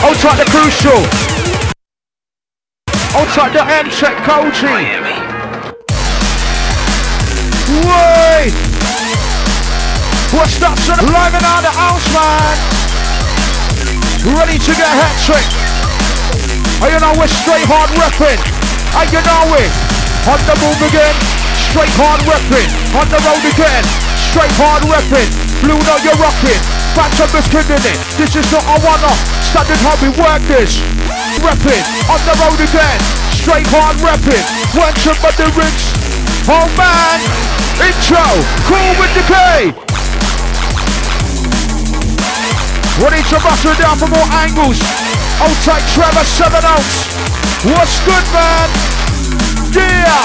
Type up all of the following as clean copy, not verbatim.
Hold tight the Crucial. Hold tight the M-Check Koji. Wait! What's that son? Live and out the house, man. Ready to get a hat trick. You know we're straight hard repping. You know it. On the move again. Straight hard repping. On the road again. Straight hard repping. Blue note you're rocking. Phantom is killing it. This is not a one-off. Standard how we work this. Repping. On the road again. Straight hard repping. Once about the rigs. Oh man. Intro. Cool with the K. Ready to bustle down for more angles. Old tight Trevor 7 ounce. What's good, man? Yeah.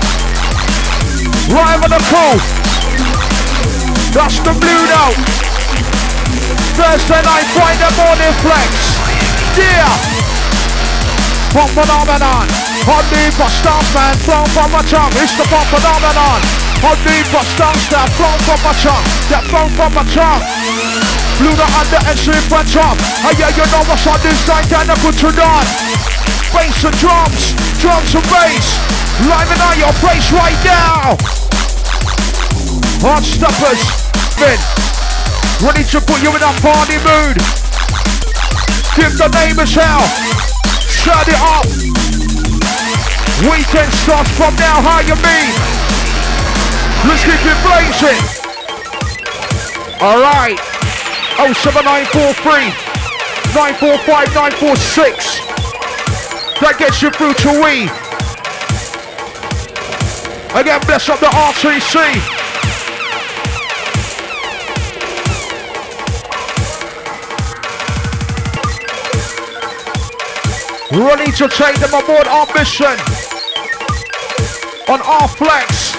Live on the cool. That's the blue note. Thursday night, Friday morning flex. Yeah. Pop phenomenon. Hot deep for stance, man. Flown from my tongue. It's the pop phenomenon. Hot deep for stance, that flown from my tongue. That flown from my tongue. Blue the under and slip on top. Yeah, you know what's on this identical to dawn. Bass and drums, drums and bass. Live on your place right now. Hard stoppers, men. Ready to put you in a party mood. Give the neighbors hell. Shut it up. Weekend starts from now, how you mean? Let's keep it blazing. Alright. 07943 945 946. That gets you through to we. Again, bless up the RTC. Ready to take them aboard our mission on our flex.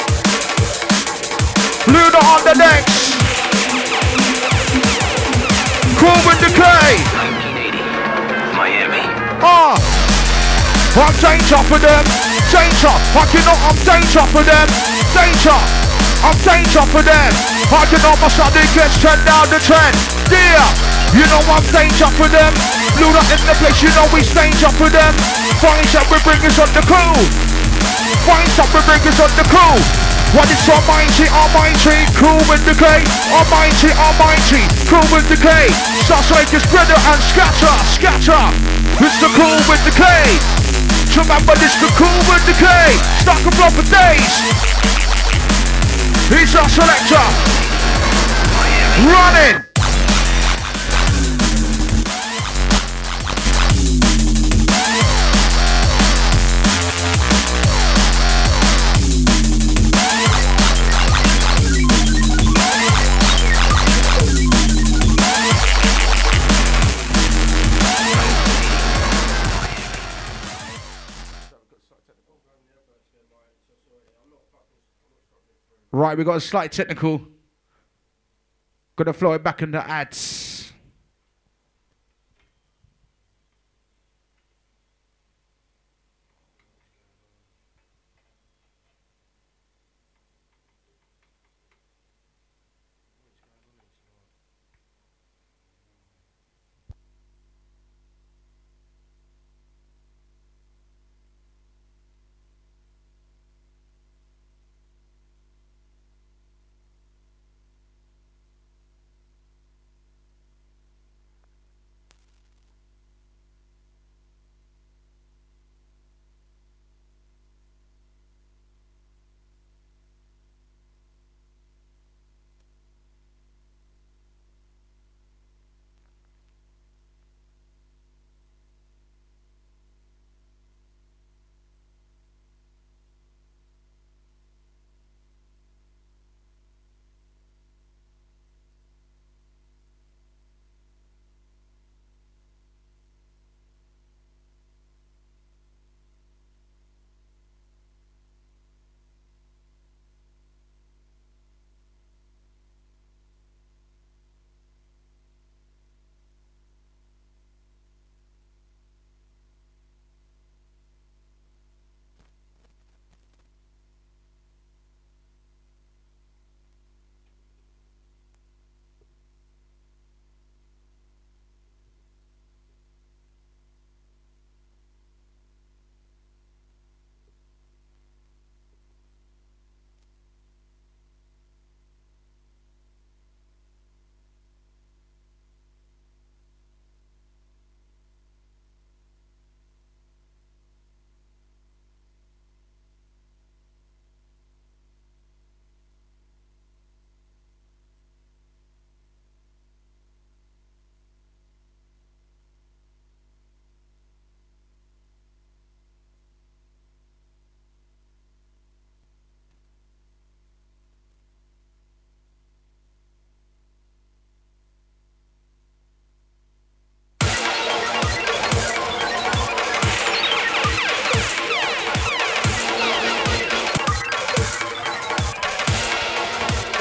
Luna on the decks. Cool with the K. 1980, Miami. I'm danger for them. Danger. I'm danger for them. Danger. I'm danger for them. I can almost not gets 10 down to 10. Yeah. You know I'm danger for them. Luna in the place, you know we danger for them. Finds that we bring us on the cool. Finds that we bring us on the cool. What is almighty, cool with the K. Almighty, cool with the K. Starts like a spreader and scatter. It's the cool with the K. Remember this the cool with the K. Stuck a block for days. He's our selector. Running. Right, we got a slight technical. Gonna flow it back into ads.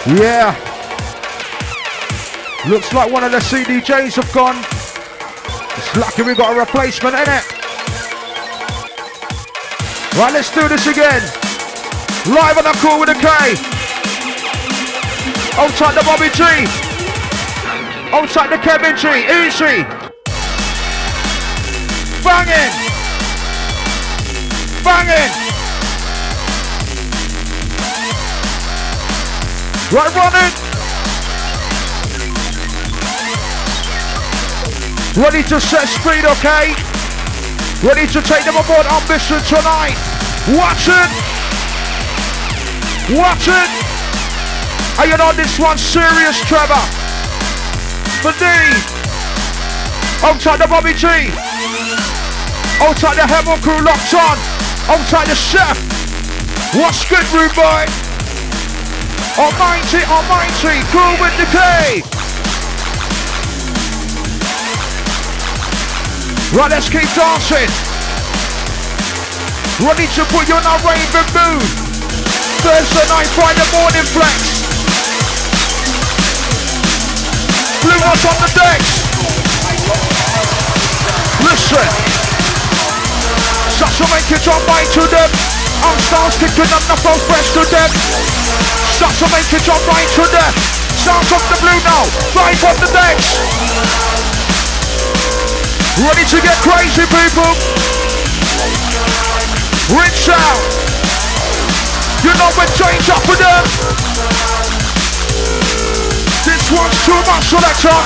Yeah. Looks like one of the CDJs have gone. It's lucky we got a replacement, innit? Right, let's do this again. Live on the Cool with a K. Outside the Bobby G. Outside the Kevin G. Easy. Banging. Banging. Right, running. Ready to set speed, okay? Ready to take them aboard Ambition tonight. Watch it. Watch it. And you know this one's serious, Trevor. For D. Outside the Bobby G. Outside the Heaven crew locked on. Outside the chef. What's good, rude boy? Almighty, almighty, cool with the K. Right, let's keep dancing. Ready to put you in a raving mood. Thursday night, Friday morning flex. Blue ones on the decks. Listen. Such a make it jump right to them. Our stars kicking up the flow fresh to them. Such a make it jump right to them. Sounds of the blue now. Right on the decks. Ready to get crazy, people. Rinse out. You know we're change up with them. This one's too much, selector.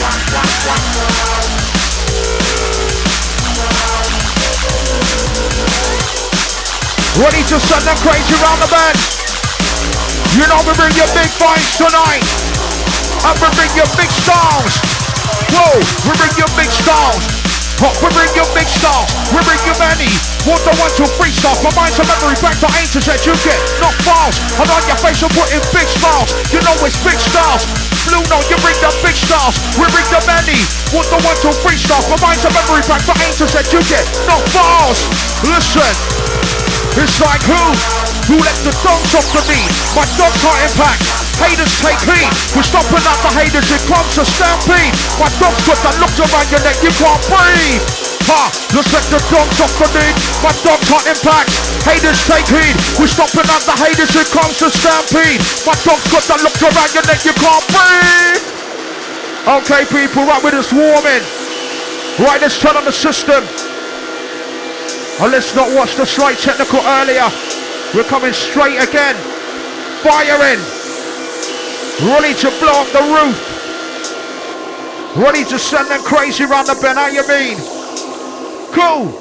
Ready to send them crazy round the bend. You know we bring your big vibes tonight. And we bring your big stars. Whoa, we bring your big stars. We bring you big stars, we bring you many. Want the one to freestyle, my mind's a memory back to A to Z. You get not fast, and on your face I'm putting big stars. You know it's big stars. Blue note, you bring the big stars, we bring the many. Want the one to freestyle, my mind's a memory back to A to Z. You get not fast. Listen, it's like who let the dogs off the me? My dogs are impact. Haters take heed. We're stopping out the haters, it comes to stampede. My dog's got that look around your neck, you can't breathe. Ha, let's let the dogs off the knee. My dog's hot impact. Haters take heed. We're stopping out the haters, it comes to stampede. My dog's got that look around your neck, you can't breathe. Okay, people, right, we're just warming. Right, let's turn on the system. And let's not watch the slight technical earlier. We're coming straight again. Firing. Ready to blow up the roof. Ready to send them crazy round the bend. How you mean? Cool.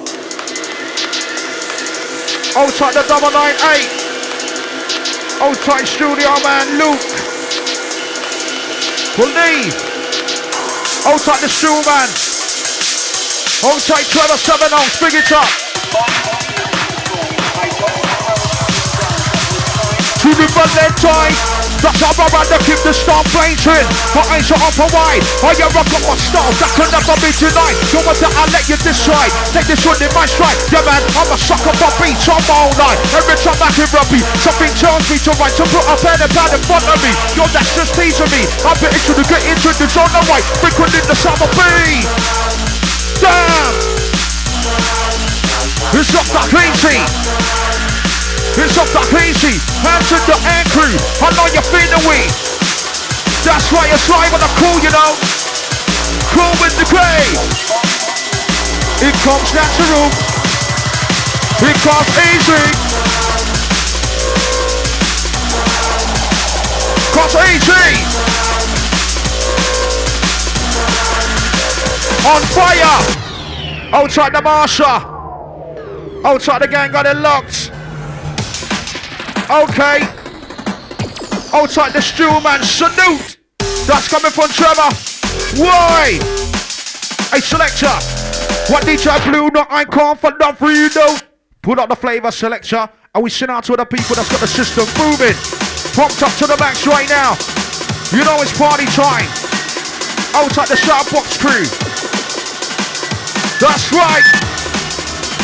Old tight the 998. Old tight studio man Luke. We'll leave. Old tight the stew man. Old tight Trevor 7 on. Big it up. To the ballet tight. That's how I rather keep the star blazing. My eyes are open wide. I rock up my style, that can never be denied. You want that, I'll let you decide. Take this one in my stride. Yeah man, I'm a sucker for beats on my own line. Every time I hear a beat, something tells me to write. To put a pen and pad in front of me. Yo, that's just teasing me. I'm getting to get into the zone of right. Frequenting the summer beat. Damn. It's not that easy. It's up that easy, hands in the air crew. I know you're feeling weak. That's right, it's live on the cool, you know. Cool with the grey. It comes natural. It comes easy. Comes easy. On fire. Outside the Marsha. Outside the gang got it locked. Okay. Outside the stew man, salute. That's coming from Trevor. Why? Hey selector. What DJ Blue? No, I can't for love for you though. Put out the flavor selector. And we send out to the people that's got the system moving. Pumped up to the max right now. You know it's party time. Outside the Shoutbox crew. That's right.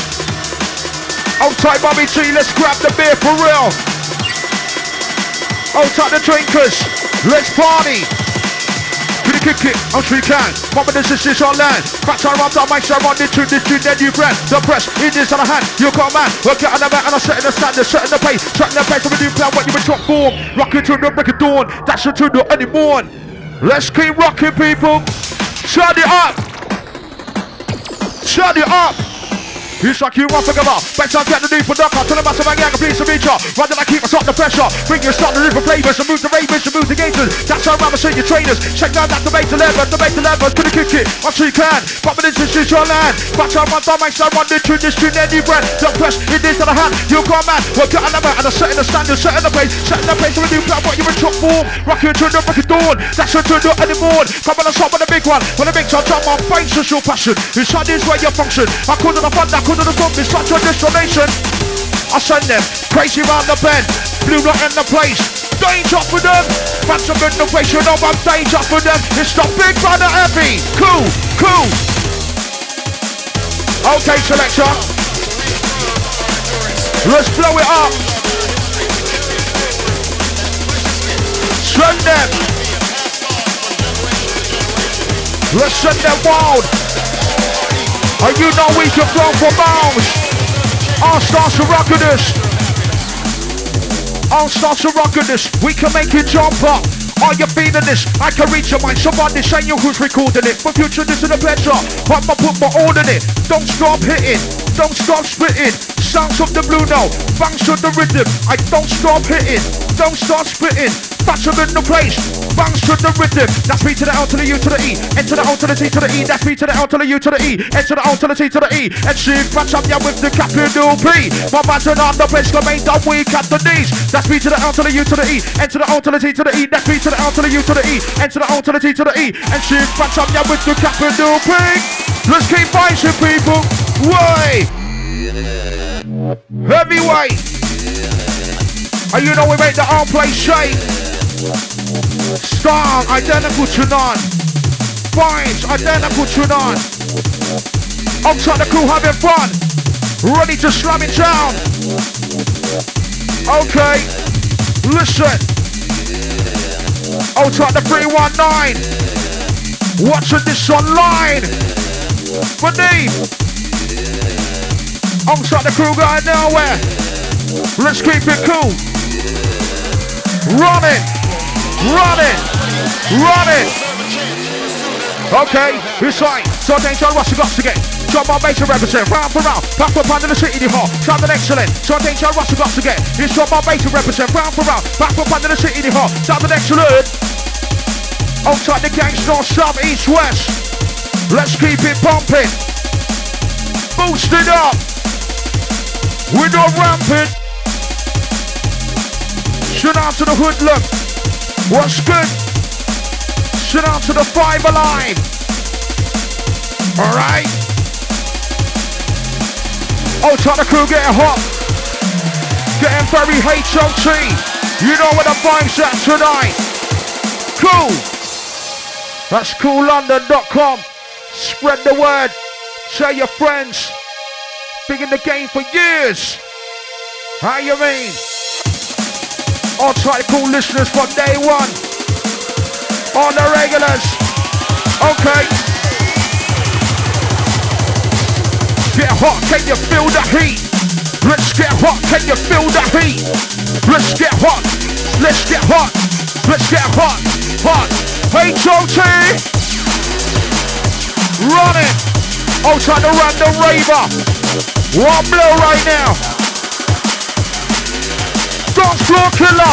Outside Bobby G, let's grab the beer for real. Outside the drinkers. Let's party. Can you kick it? I'm sure you can. Mama, this is your land. Back to around, I might share on this tune, then you grant. The press, it is on the hand. You got man. Work it on the mat and I'm setting the standard, setting the pace. Setting the pace with a new plan, what you been top form. Rocking to the break of dawn. That's the tune to any morn. Let's keep rocking, people. Turn it up. Turn it up. It's like you want to give up. Better get the new production. Tell them about some gang, please, some each other. Rather than keep us up the pressure. Bring your start the different flavors. And move the ravens, and move the gators. That's how I'm seeing your trainers. Check down that debate 11. Debate 11. Couldn't kick it. I'm sure you can. But this is your land. But I'm on the mic, so I run the tune, this tune, then you brand. The press, it is to the hand. You come man. Work it on the mat. And I'm setting the standard, setting the pace. Setting the pace with a new plan. What you're in top form. Rocking to the break of dawn. That's the tune to any morn. Come on the top with the big one. When the big top drop my face, is your passion. It's how this way you function. I couldn't have fun, I couldn't have done this. Such a destination. I send them crazy round the bend. Blue not in the place. Danger for them. Phantom in the face. You know I'm danger for them. It's the big brother heavy. Cool, cool. Okay, selector. Let's blow it up. Send them. Let's send them wild. And you know we can throw for miles. All stars to rockin' this. All stars to rockin' this. We can make you jump up. Are you feeling this? I can reach your mind. Somebody say you who's recording it. For future, this is a pleasure. I'ma put my all in it. Don't stop hitting. Don't stop spitting. Sounds of the blue now. Bangs to the rhythm. I don't stop hitting. Don't stop spitting. Faster in the place. Bangs to the rhythm. That's me to the L to the U to the E. N to the O to the T to the E. That's me to the L to the U to the E. N to the O to the T to the E. And she match up yeah with the capital P. My man's on the place. Remain down weak at the knees. That's me to the L to the U to the E. N to the O to the T to the E. That's me to the L to the U to the E. N to the O to the T to the E. And she match up yeah with the capital P. Let's keep fighting, people. Way. Heavyweight. And you know we make the arm play shape. Strong, identical to none. Vibes, identical to none. Outside the crew having fun. Ready to slam it down. Okay, listen. Outside the 319. Watching this online. Beneath. Outside the crew going nowhere. Let's keep it cool. Run it. Run it! Run it! Okay, it's right. So Danger Rush got to get. John Bob Bass to represent. Round for round. Back up under the city in the hall. Sounding excellent. So Danger Rush got to get. It's John Bob Bass to represent. Round for round. Back up under the city in the hall. Sounding excellent. Outside the gangs, north, south, east, west. Let's keep it pumping. Boost it up. We're not ramping. Shout out to the hoodlum. What's good? Shout out to the Five Alive. Alright. Oh, try the crew getting hot. Getting very HOT. You know where the vibe's at tonight. Cool. That's coollondon.com. Spread the word. Tell your friends. Been in the game for years. How you mean? I'll try to call listeners from day one. All the regulars. Okay. Get hot, can you feel the heat? Let's get hot, can you feel the heat? Let's get hot, let's get hot, let's get hot, hot. H.O.T. Run it. I'll try to run the raver. One blow right now. Dance floor killer.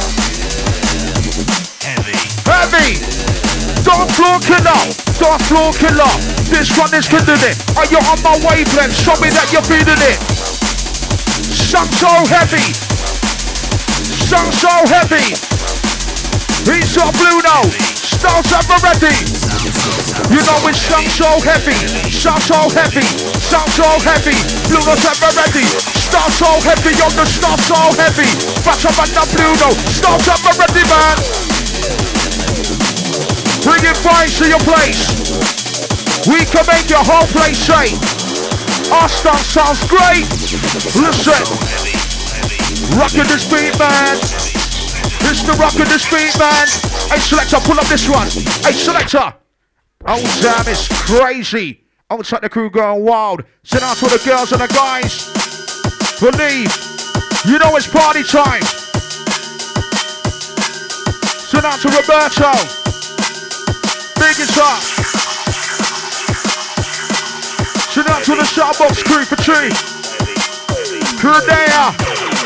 Heavy. Dance floor killer. Dance floor killer. This one is killing it. Are you on my wavelength? Show me that you're feeling it. Sung so heavy. Sung so heavy. He's got blue now. Styles ever ready. You know it's sung so heavy. Sound so heavy. Sound so heavy. Blue notes ever ready. Start so heavy on the start so heavy. Back up at the blue note. Start ever ready, man. Bring it vibes to your place. We can make your whole place shake. Our start sounds great. Listen. Rockin' this beat, man. It's the rock of this beat, man. Hey, selector, pull up this one. Hey, selector. Oh, damn, it's crazy. Outside the crew going wild. Send out to the girls and the guys. Believe. You know it's party time. Send out to Roberto. Big it up. Send out to the Shoutbox crew for two. Crudea.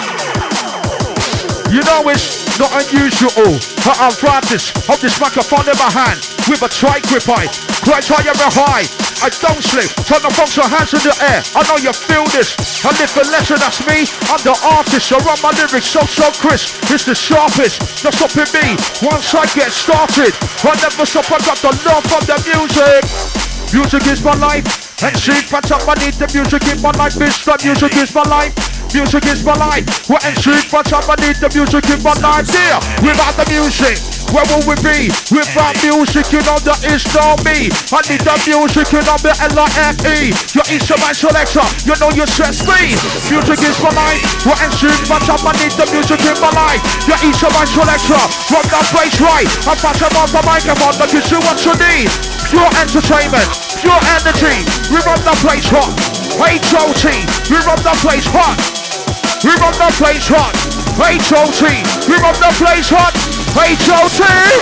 You know it's not unusual. I'm practice of this microphone in my hand with a tight grip I quite high and high. I don't slip. Turn the box your hands in the air. I know you feel this. I live for lesser, that's me. I'm the artist. I run my lyrics so crisp. It's the sharpest. Not stopping me once I get started. I never stop. I got the love for the music. Music is my life. And see, patch up. I need the music in my life. Bitch, the music is my life. Music is my life. What and see, patch up. I need the music in my life. Yeah, without the music. Where will we be? Without music, you know that is not me. I need the music, you know the L-I-F-E. You're instrument selector, you know you stress me. Music is my life. What and shoot, but I need the music in my life. You're instrument selector, run that place right. I'm passing on the microphone, that gives you what you need. Pure entertainment, pure energy. We run the place hot. H-O-T, we run the place hot. We run the place hot. H-O-T, we run the place hot. H-O-T.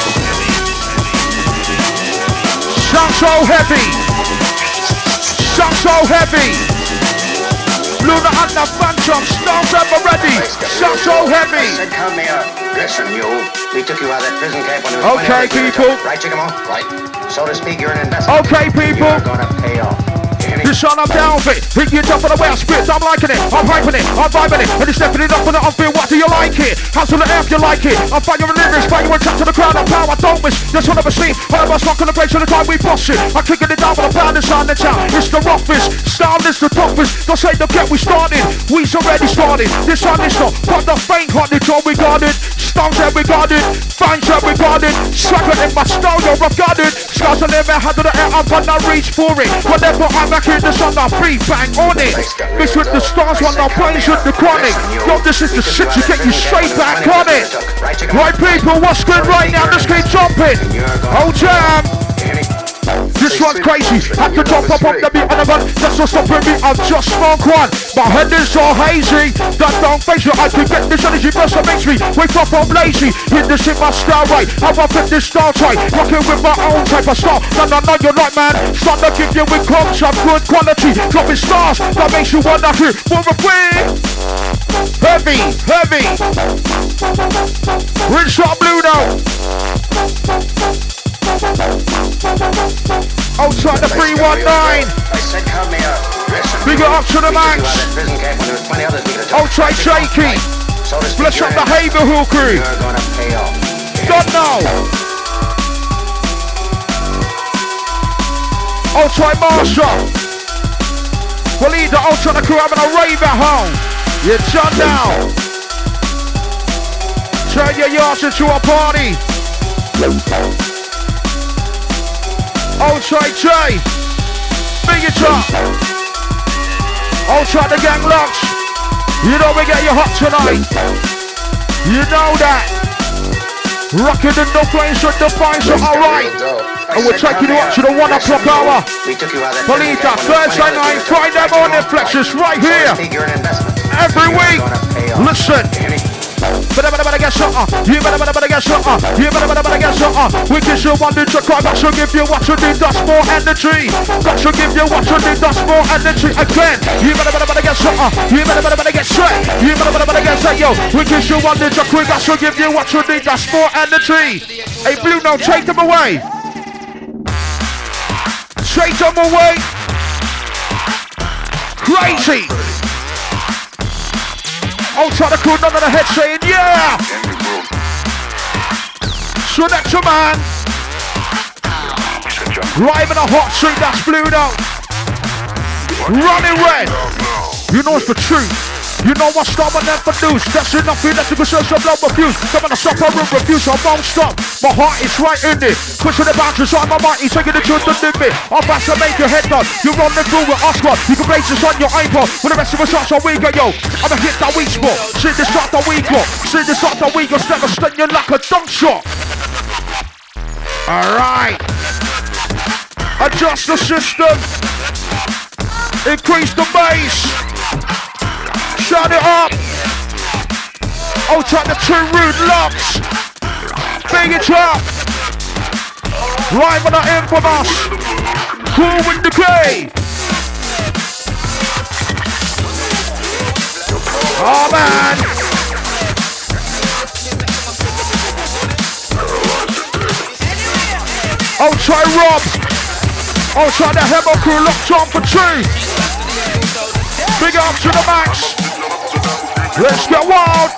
Sound so heavy. Sound so heavy. Luna and the Phantom, Stones ever ready. Sound so heavy. I said, come here. Listen, you. We took you out of that prison camp when it was okay, people. Right, Chicamo? Right. So to speak, you're an investment. Okay, people. You're gonna pay off. This one I'm down with it. Hit you up on the way I spit. I'm liking it. I'm hyping it. I'm vibing it. And it's stepping it up on the upbeat. What do you like it? How's on the F you like it? I'm fighting your lyrics. Fighting your attack to the crowd. I'm power. I don't miss. Just one of a scene. One of us rock on the place on the time we boss it. I'm kicking it down with a pound inside the town. It's the roughest. Style is the toughest. Don't say the get we started. We's already started. This one is not. But the faint hearted all we guarded. Stones that we guarded. Fangs that we guarded. Swagger in my style. You're regarded. Scars on their head to the air. I'm gonna reach for it. Whenever I'm back in the sun. Free bang on it. Mix with the stars when our brains with the chronic. Yo, this is the shit to get you straight back on it. Right people, what's good right now? Let's keep jumping. Oh jam. This one's crazy. Have to jump up on the beat and the run. That's what's stopping me. I've just smoked one. My head is so hazy. That don't face it. I can get this energy burst that makes me wake up from lazy. Hit this in my style right. How I fit this style tight. Rocking with my own type of style. No, you're right, man. Start to give you with clubs of good quality. Dropping stars that makes you wanna hear more of free. Heavy, heavy. Rinse up blue now. Outside the 319. I said, come here. Listen. Big it up to the max. Outside shaky. Bless up the Haverhill crew. You're gonna pay off. Don't know. Outside Marshall. We'll lead the outside the crew having a rave at home. You're done now. Turn your yards into a party. Outside Jay, big it up. Outside the gang locks. You know we get you hot tonight. You know that. Rocking the no place with the fine, so alright. And we're taking you up to the 1 o'clock hour. Believe that Thursday night, Friday morning flexes right here. Every week. Listen. Better get shot. You better get shot. You better get shot. We give you one ninja cry. That should give you what you need. That's more energy. That should give you what you need. That's more energy. Again. You better get shot. You better get set. You better get set. Yo, we give you one ninja quick. That should give you what you need. That's more energy. Hey, Blue, now take them away. Take them away. Crazy. Outside the crew, none of the head saying, yeah! So next to man. Driving a hot street, that's Blue now. Running red. You know it's the truth. You know I stop and never lose. That's enough electrical search of love refuse. Come on, I stop, I will refuse, I won't stop. My heart is right in it. Pushing the boundaries on my mighty, taking the truth to limit. I'm about to make your head nod. You're on the groove with Oscar. You can place this on your iPod. When the rest of us shots are weaker, yo. I'ma hit that weak spot. See this shot that we got. See this shot that we got. Never stun you like a dunk shot. Alright. Adjust the system. Increase the bass. Shut it up. Oh, try the two rude locks. Big it up. Live on the infamous. Cool with the K. Oh man. Oh, try Rob. Oh, try the Hemo crew locked on for 2. Big up to the max. Let's get wild.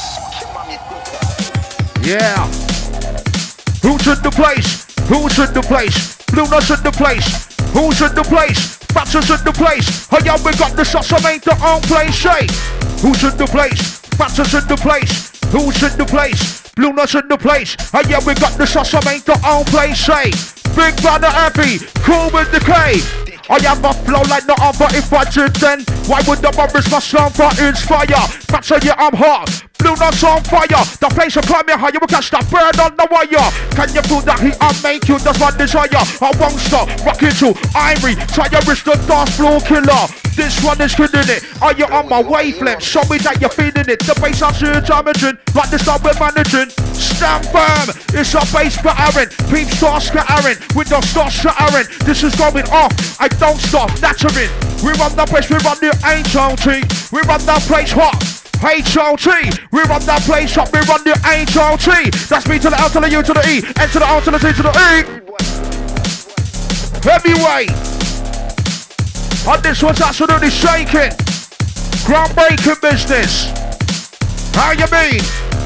Yeah. Who's in the place? Who's in the place? Blue Nuts in the place. Who's in the place? Baxter's in the place. Oh yeah, we got the shots, I made the own place shake. Who's in the place? Baxter's in the place. Who's in the place? Blue Nuts in the place. Oh yeah, we got the shots, I made the own place shake. Big brother Abby, cool with the K. I have a flow like no other. If I did then, why would the bombers my song for inspire? Baxter, yeah, I'm hot. Blue Nuts on fire. The place will climb me higher. We catch that bird on the wire. Can you feel that heat? I make you. That's my desire. I won't stop. Rocking to Ivory. Try your wrist, the dance floor killer. This one is killing it. Are you on my wavelength? Show me that you're feeling it. The bass I'm still damaging. Like this time we're managing. Stand firm. It's our bass battering. Peeps start scattering. Windows start shattering. This is going off. I don't stop nattering. We run the place. We run the HOT. We run the place hot. HOT, we run that place up, we run the HOT. That's me to the L to the U to the E, N to the R to the T to the E. Heavyweight. And this one's absolutely shaking. Groundbreaking business. How you mean?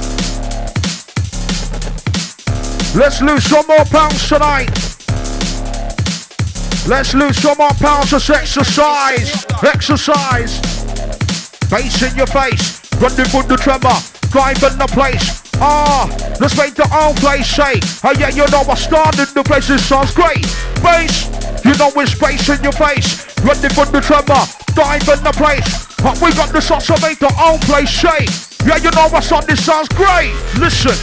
Let's lose some more pounds tonight. Let's lose some more pounds. Just exercise. Exercise. Bass in your face. Running with the tremor, driving the place. Let's make the old place shake. Oh yeah, you know I started the place, it sounds great. Bass, you know it's bass in your face. Running with the tremor, driving the place. But we got the shots to make the old place shake. Yeah, you know I thought this sounds great. Listen.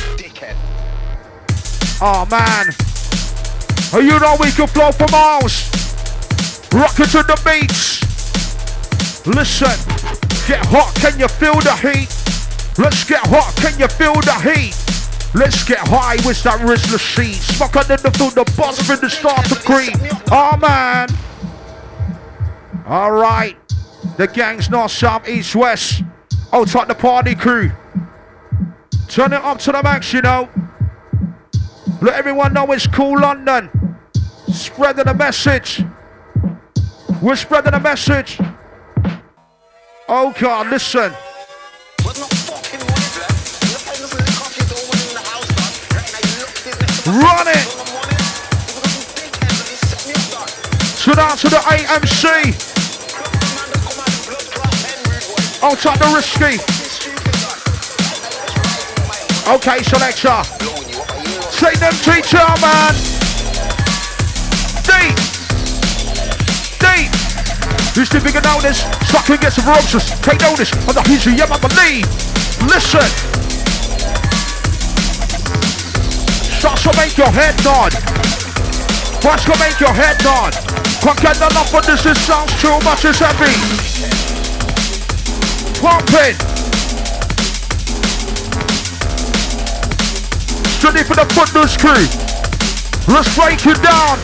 Oh man. Oh, you know we can flow for miles. Rock it to the beats. Listen. Get hot, can you feel the heat? Let's get hot, can you feel the heat? Let's get high with that restless sheet. Smoke under the food, the boss for the start to creep. Oh man. Alright. The gang's north, south, east, west. Oh, talk the party crew. Turn it up to the max, you know. Let everyone know it's cool London. Spreading the message. We're spreading the message. Oh God, listen. Run it. Shout out to the AMC. Oh, take the risky. Okay, selector. Take them teacher, man. Deep. Deep. Who's the bigger notice? Sucking gets ferocious. Take notice of the history, yeah, I believe. Listen. Starts to make your head nod. What's gonna make your head nod? Can't get enough of this, it sounds too much, it's heavy. Pumping. Ready for the Footloose crew. Let's break it down.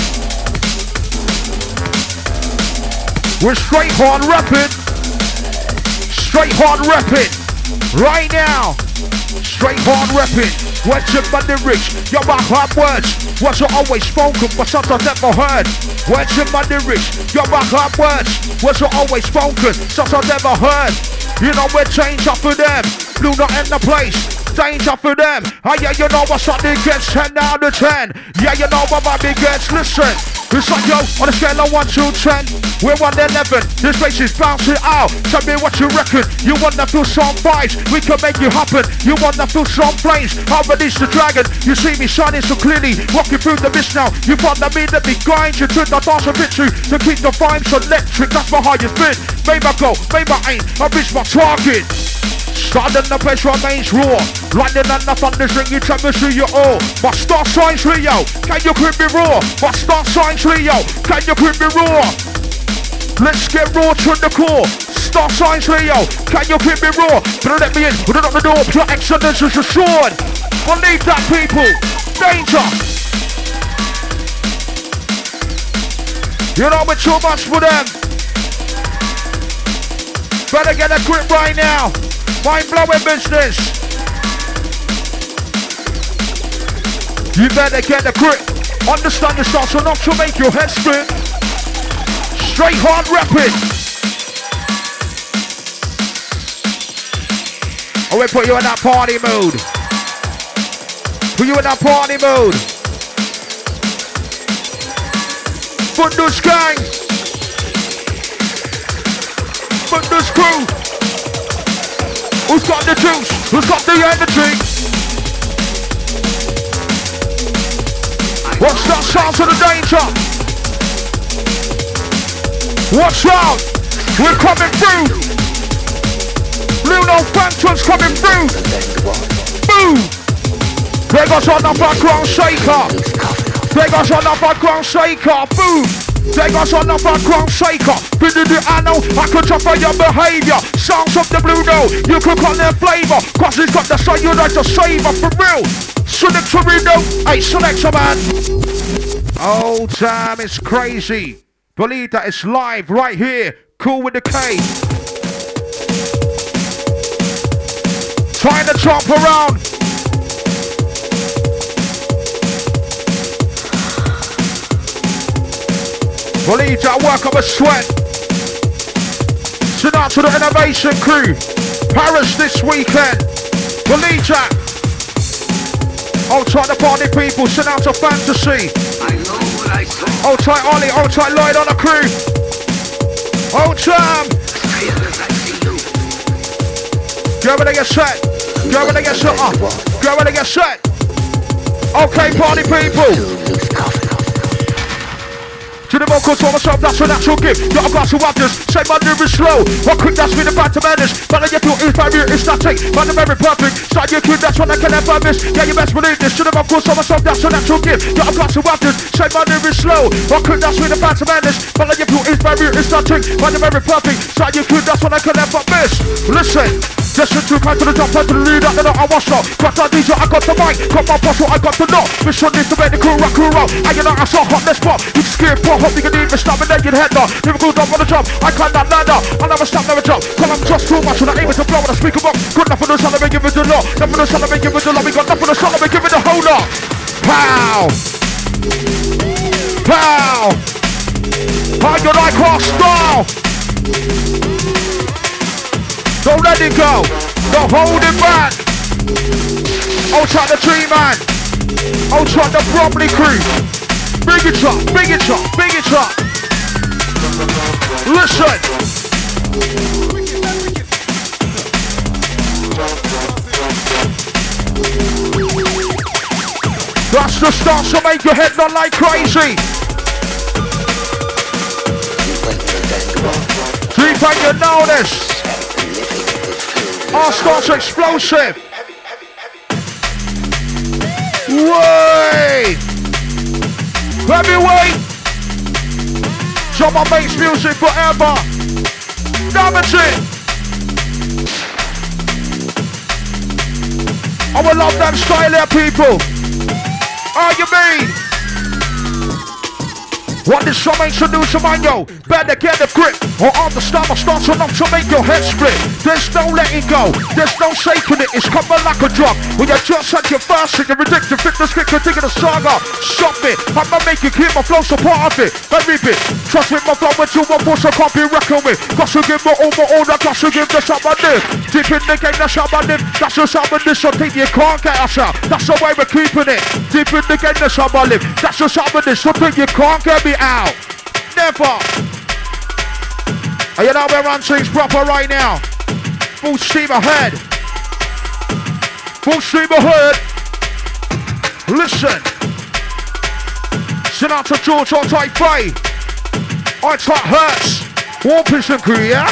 We're straight hard rapping. Straight hard rapping. Right now. Straight hard rapping. Words in my lyrics. Yo, my hard words. Words are always spoken, but sometimes never heard. Words in my lyrics. Yo, my hard words. Words are always spoken, sometimes never heard. You know we're changed up for them. Blue Nut in the place. Danger for them. Oh yeah, you know what's up, it gets 10 out of 10. Yeah, you know what my big gets. Listen. It's like yo, on a scale of 1 to 10, we're 1 to 11. This place is bouncing out. Tell me what you reckon. You want to feel some vibes? We can make you happen. You want to feel some flames? How release the dragon? You see me shining so clearly, walking through the mist now. You follow me to be grind. You turn the dance a bit to keep the vibes electric. That's my highest bid. Maybe I go, maybe I ain't. I reach my target. Starting the place remains raw. Lightning and the thunder ringing tremors through your all. My star signs Leo, can you keep me raw? My star signs Leo, can you keep me raw? Let's get raw to the core. Star signs Leo, can you keep me raw? Don't let me in, put it on the door. Pure excellence is assured. Believe that, people. Danger. You know we're too much for them. Better get a grip right now. Mind-blowing business. You better get a grip. Understand the stars enough to make your head spin. Straight hard rapping. I will put you in that party mode. Put you in that party mode. Fundus gang. Fundus crew. Who's got the juice? Who's got the energy? What's that sound to the danger? Watch out! We're coming through! Luno Phantom's coming through! Boom! There goes on the background shaker! There goes on the background shaker! Boom! There goes on the background shaker. I know I could jump on your behavior. Sounds of the blue note, you could call their flavor. Cause it's got the sound you like to savor for real. Selector window, hey selector man. Oh damn, it's crazy. Believe that it's live right here. Cool with the K. Trying to jump around. Believe that work up a sweat. Send out to the innovation crew. Paris this weekend. Believe that. Old tight the party people. Send out to Fantasy. I know what I saw. Old tight Ollie. Old tight Lloyd on the crew. Old Jam. Go when they get set. Go when they get set up. Go when they get set. Okay, party people. To the vocals for myself, that's a natural gift. Got a glass of wonders, say my lyrics slow. What quick, that's me the bad to manage. But you feel inferior, it's static. Man, I'm very perfect. Start your kid, that's what I can never miss. Yeah, you best believe this. To the vocals for myself, that's a natural gift. Got a glass of wonders, say my lyrics slow. What quick, that's me the bad to manage. But you feel inferior, it's static. Man, I'm very perfect. Start your kid, that's what I can never miss. Listen. Just too kind to the jump and to the lead up, then I was so. Got the DJ, I got the mic. Got my boss, I got the knock. Mission needs to make the crew rock, crew roll. And you know I saw hot this spot. You can skip, pop, hop, you can even stop and then you'd head up. Never go up on the jump, I climb that ladder. I never stop, never jump. Cause I'm just too much, and I'm able to blow when I speak about. Good enough for the sun, I make it with the law. Nothing for the sun, I make it with the law. We got nothing for the sun, I make it with the whole lot. Pow! Pow! How you like our style? Don't let it go. Don't hold it back. I'll try the tree man. I'll try the Bromley crew. Big it up, big it up, big it up. Listen. That's the start, so make your head not like crazy. Deep and you know this. Our starts explosive. Way! Heavyweight! Drum and bass music forever. Damage it! I will love them style here, people. Are you mean? What this song makes you do to man, yo? Better get a grip or understand my stance enough to make your head split. There's no letting go, there's no shaking it, it's coming like a drug. When you just had your first hit, you're addicted, fitness kick, you're thinking of saga. Stop it, I'ma make you keep my flow so part of it. Every bit, trust with my flow with you, my voice I can't be reckoned with. Got to give my all, I got to give the shot my nip. Deep in the game, that's how my nip, that's just how my this, so think you can't get us out. That's the way we're keeping it. Deep in the game, that's how my lip, that's just how my this, so think you can't get me it out. Never. Are you know we're on things proper right now? Full steam ahead. Full steam ahead. Listen. Sinatra George on type 3. I type Hertz. Warm Piston crew, yeah?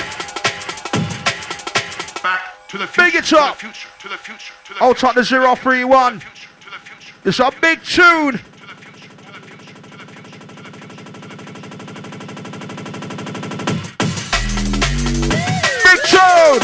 Back to the future. Big it up. To the future. To the future. To the I'll future, type the 031. It's a big tune. Big tune.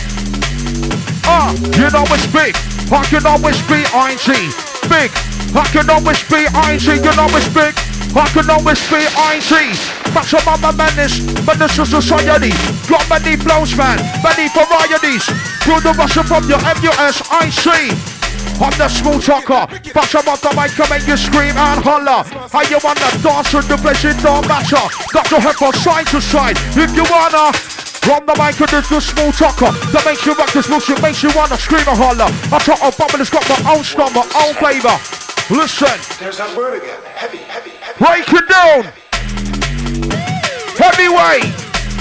You know it's big. I can always be ING. Big. I can always be ING. You know it's big. I can always be ING. Back to Mama Menace of society. Got many flows, man. Many varieties. Through the Russia from your MUSIC. I'm the small talker. Back up on the mic and make you scream and holler. How you wanna dance with the place, it don't matter. Got your head from side to side. If you wanna. From the mic and there's the small talker that makes you rock this bullshit, makes you wanna scream and holler. I talk about bubble, it's got my own style, my own flavour. Listen. There's that word again. Heavy, heavy, heavy. Break it down. Heavyweight.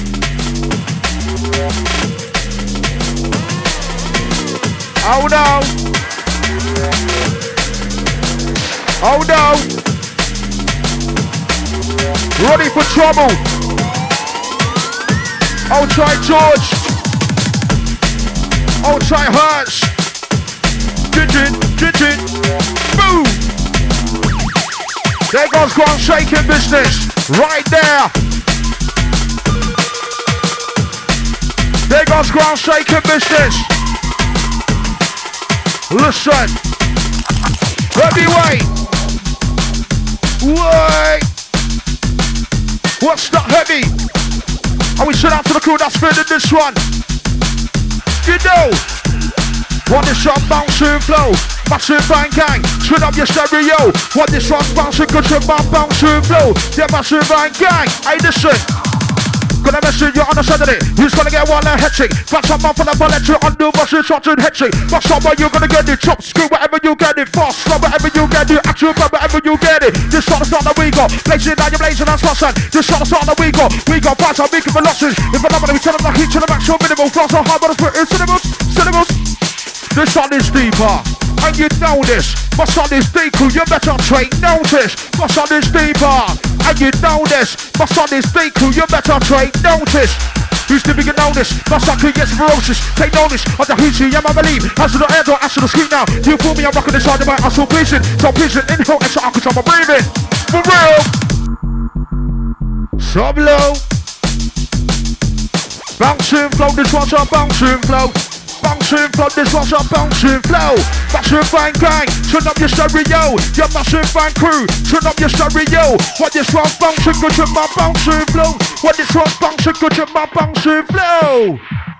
Oh no. Oh no. Ready for trouble. Oh, try George. Oh, try Hertz. Digit. Boom. There goes ground shaking business. Right there. There goes ground shaking business. Listen. Heavyweight. Wait. What's that heavy? And we shout out to the crew that's feeling this one. You know. Want this one bouncing flow. Massive bang gang. Turn up your stereo. Want this one bouncing good to my bouncing flow. Yeah, massive bang gang. Hey, listen. Gonna message you on a Saturday. Who's gonna get one hectic? That's a month for the bullet to undo what's in such a hectic. But somewhere you're gonna get it. Chop, screw, whatever you get it. Fast, slow, whatever you get it. Action, whatever you get it. This sort of start that we got. Blazing down your blazing and slots. This sort of start that we got. We got fights, I'm making for losses. If I'm not gonna be telling the heat to the max, so minimal. Fast, so high, but it's pretty cinemas. This one is deeper. And you know this. My son is deeper, you better take notice. My son is deeper. And you know this. My son is deeper, you better take notice. Who's the bigger notice? My son can get ferocious. Take notice of the hoochie, yeah, I believe. As to the air, don't ask to the street now. You fool me, I'm rocking this side of my ass, so pleasing. So pleasing, inhale, extra alcohol, I'm breathing. For real. Sub low. Bouncing flow, this one's a bouncing flow. Bouncing flow, this one's a bouncing flow. Massive bang gang, turn up your stereo. Your massive bang crew, turn up your stereo. What this one's bouncing good to my bouncing flow. What this one's bouncing good to my bouncing flow.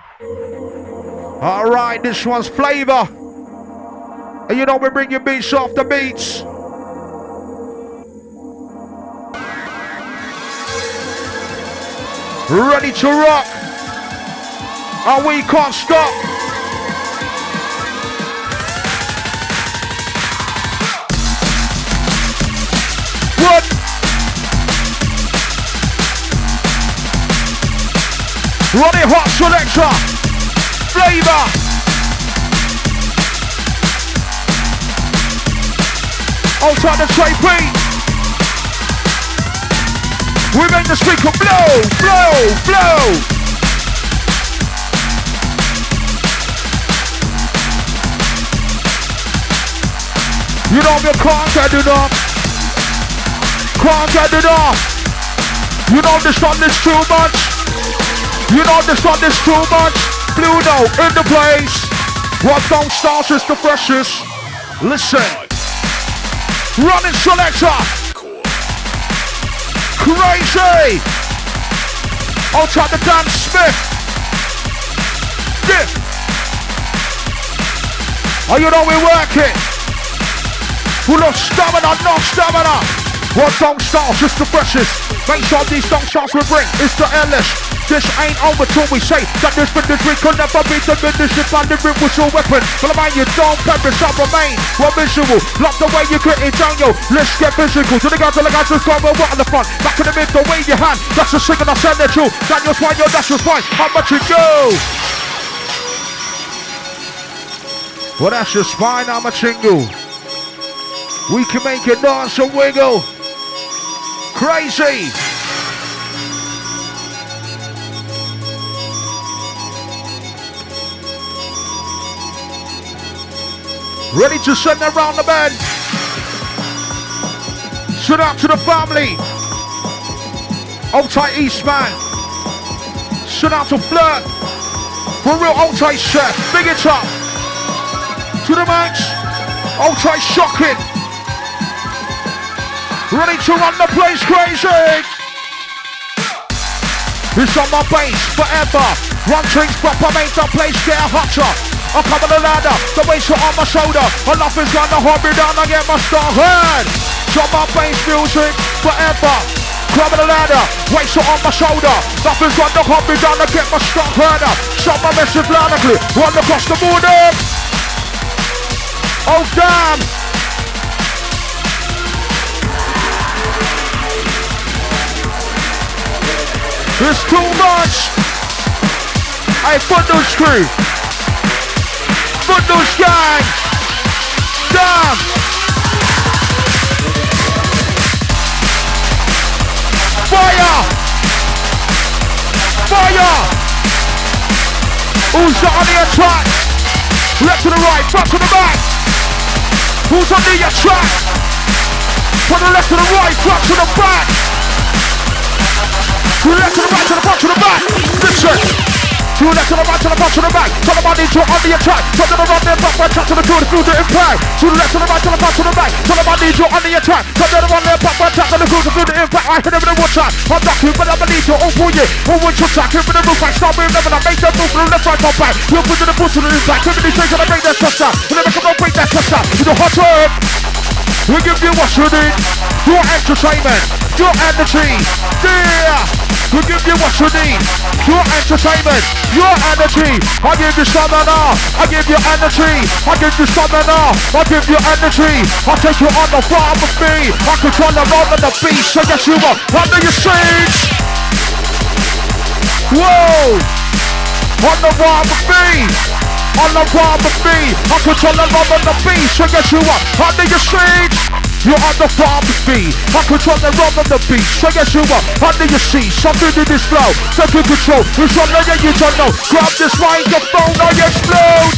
Alright, this one's flavour. And you know we bring your beats off the beats. Ready to rock. And we can't stop. Run. Ronnie Hot Selector. Flavor. Outside the trade beat. We make the speaker blow. You know you can't get enough. Can't get enough. You know this one is too much. You know this one is too much. Blue note in the place. What don't start is the freshest. Listen. Running selector. Crazy. Outside the Dan Smith. Yeah. Oh, you know we work it. Full of stamina, no stamina. What don't start, just the freshest. Make sure these don't starts we bring. It's the endless. This ain't over till we say that this business we could never be diminished if I live it with your weapon. But man, you don't perish, I remain. What visual? Love the way you get it down, yo. Let's get physical. To the guys, just go and walk on the front. Back in the middle, wave your hand. That's the signal I send it to. Daniel's fine, yo, that's your fine. How much it go? Well, that's your spine, I'm a tingle. We can make it dance and wiggle. Crazy. Ready to send around the bend. Shout out to the family. Old tight Eastman. Shout out to Flirt. For real old tight chef. Big it up. To the max. Old tight shocking. Ready to run the place crazy. It's on my base forever. Run drinks proper, make the place get hotter. I come on the ladder, the weights are on my shoulder. My love is gonna hold me down, I get my star heard. Drop my bass music forever. Come on the ladder, weights are on my shoulder. Nothing's gonna hold me down, I get my star heard. Shot my message loudly, run across the border. Oh damn. It's too much. Hey, Footloose crew. Footloose gang. Damn. Fire. Fire. Who's on the attack? Left to the right, front to the back. Who's on the attack? From the left to the right, front to the back. To the left, to the right, to the front, to the back. Listen. To the left, to the right, to the front, to the back. Tell them I need you on the attack. Tell them to run their back, right track to the field, feel the impact. To the left, to the right, to the front, to the back. Tell them I need you on the attack. Tell them to run their back, right track to the field, feel the impact. I hit them in the water. I'm not here, but I'm need you all for you. All with your track, here for the roof, I start moving them and I make them move from the left, right, top back. You're putting the boots to the impact. Give me these things and I break that trust out. And then I come and break that trust out. To the hot turn. We give you what you need. Your entertainment, your energy. Yeah. We give you what you need. Your entertainment, your energy. I give you stamina. I give you energy. I give you stamina. I give you energy. I take you on the farm with me. I control the road and the beat. So yes you are under your seats. Whoa. On the farm with me. On the farm with me. I control the road and the beat. So yes you are under your seats. You're on the farm with me. I control the rhythm of the beat. So yes you are under your seat. Something in this flow. Taking control. It's on there you don't know. Grab this microphone, I explode.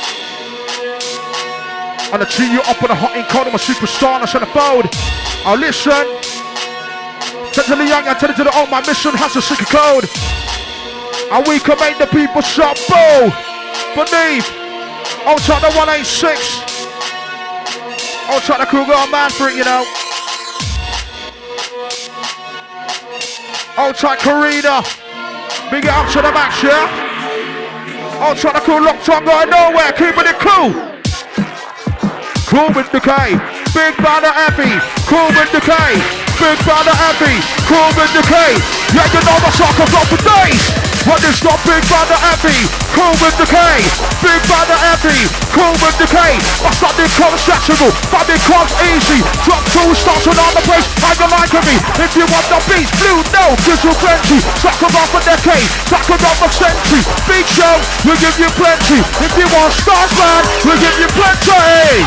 And I tee you up on a hot and cold. I'm a superstar and I send a phone. I'll listen. Tell to the young and tell it to the old. My mission has a secret code. And we can make the people shop. Bow. Beneath. Outside the 186. I'll try the crew, got a man for it, you know. I'll try Karina. Big it up to the max, yeah? I'll try the crew, locked on, going nowhere, keeping it cool. Cool with the K. Big banner Effie. Cool with the K. Big banner Effie. Cool with the K. Yeah, you know my soccer flop for days. What is got big banner Effie? Cool with the K. Big banner Effie. Cool with the K. I start the conceptual. But it comes easy. Drop two starts on the place. Hang a line to me. If you want the beats, blue, no, gives you plenty. Suck them off a decade. Suck them off a century. Big show, we'll give you plenty. If you want stars, man, we'll give you plenty.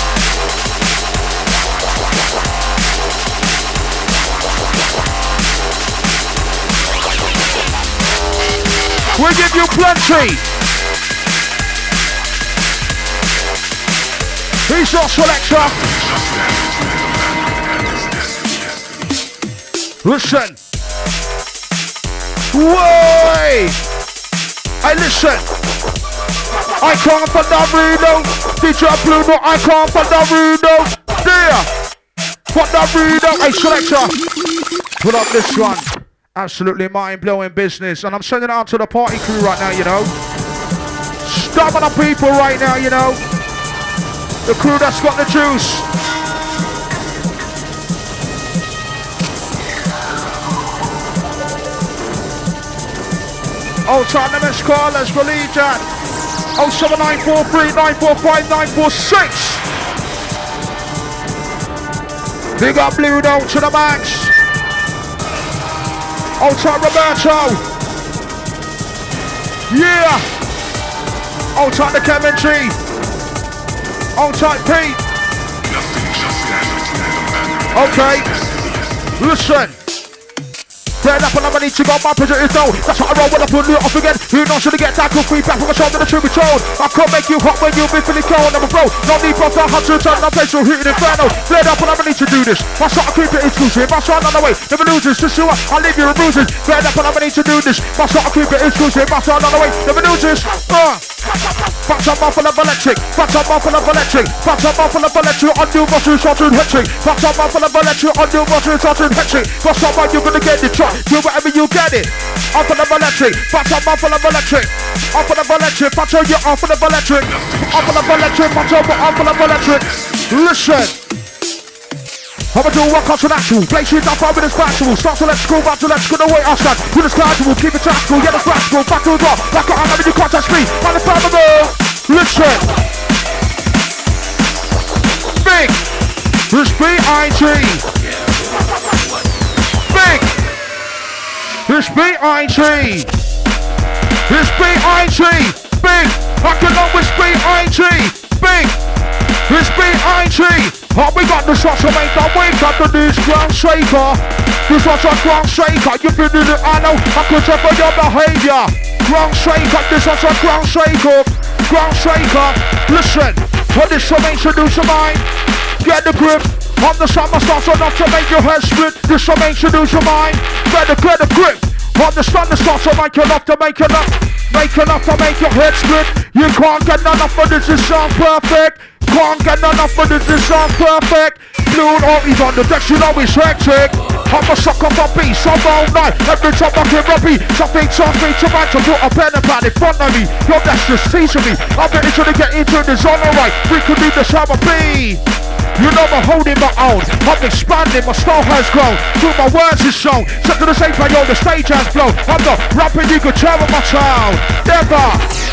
We'll give you plenty. He's your selector. Listen. Whoa! Hey, listen. I can't for the Reno. DJ Blue, no, I can't for the Reno. There. For the Reno. Hey, selector. Put up this one. Absolutely mind-blowing business. And I'm sending it out to the party crew right now, you know. Stopping the people right now, you know. The crew that's got the juice. Oh, time the best callers, believe that. 07943 945 946. Big up Blue Note to the max. Oh, time Roberto. Yeah. Oh, time the Kevin G. Oh, time Pete. Okay. Listen. Stand up and I need to go, my pressure is down. That's what I roll when I put it off again. You know, should I get tackled, free back from the shoulder, the truth be told. I can't make you hot when you've been feeling cold. I'm a pro, no need for a hot to turn up, place, so hitting inferno. Stand up and I need to do this. I start to keep it exclusive. I start on the way, never lose this. Just you, I'll leave you with bruises. Stand up and I need to do this. I start to keep it exclusive. I start on the way, never lose this. Back up off of the electric. Back up off of the electric. Back up off of the electric. Undo muscle, shot and hatching. Back up off of the electric. Undo muscle, shot and hatching. What's up, man? You're gonna get the truck. Do whatever you get it. Off of the electric. Back up off of the electric. Off of the electric. Back up, you're off of the electric. Off of the electric. Back up off of the electric. Listen. I'ma do what comes to natural. Place it up over this factual. Start to let's go, back to let's go. The way I stand. Do this casual. Keep it tactical. Yeah, the practical. Back to the door. Back up. I'm having you can't touch me. On the time ago. Listen. Big. This B-I-G. Big. This B-I-G. This B-I-G. Big. I can know this B-I-G. Big. This B-I-G. Oh, we got the shots to make that wake up to this ground shaker. This was a ground shaker. You've been in it, I know. I could tell by your behavior. Ground shaker. This was a ground shaker. Ground shaker. Listen. What this to make you do some mind? Get the grip. On the summer starts enough to make your head split. This to make you do some mind. Get the grip. On the sun starts to make enough to make enough. Make enough to make your head split. You can't get enough of this. It sounds perfect. Can't get enough of this, it sounds perfect. Blue or he's on the deck, you know it's hectic. I'm a sucker for beats, I'm all night. Every time I hear a beat, something tells me to write to put a pen and pad in front of me. Yo, that's just teasing me. I'm ready to get into the zone, alright. We could leave the summer be. You know I'm holding my own. I'm expanding, my style has grown. Through my words is shown. Set to the stage where the stage has blown. I'm not rapping, you could tell with my child. Never.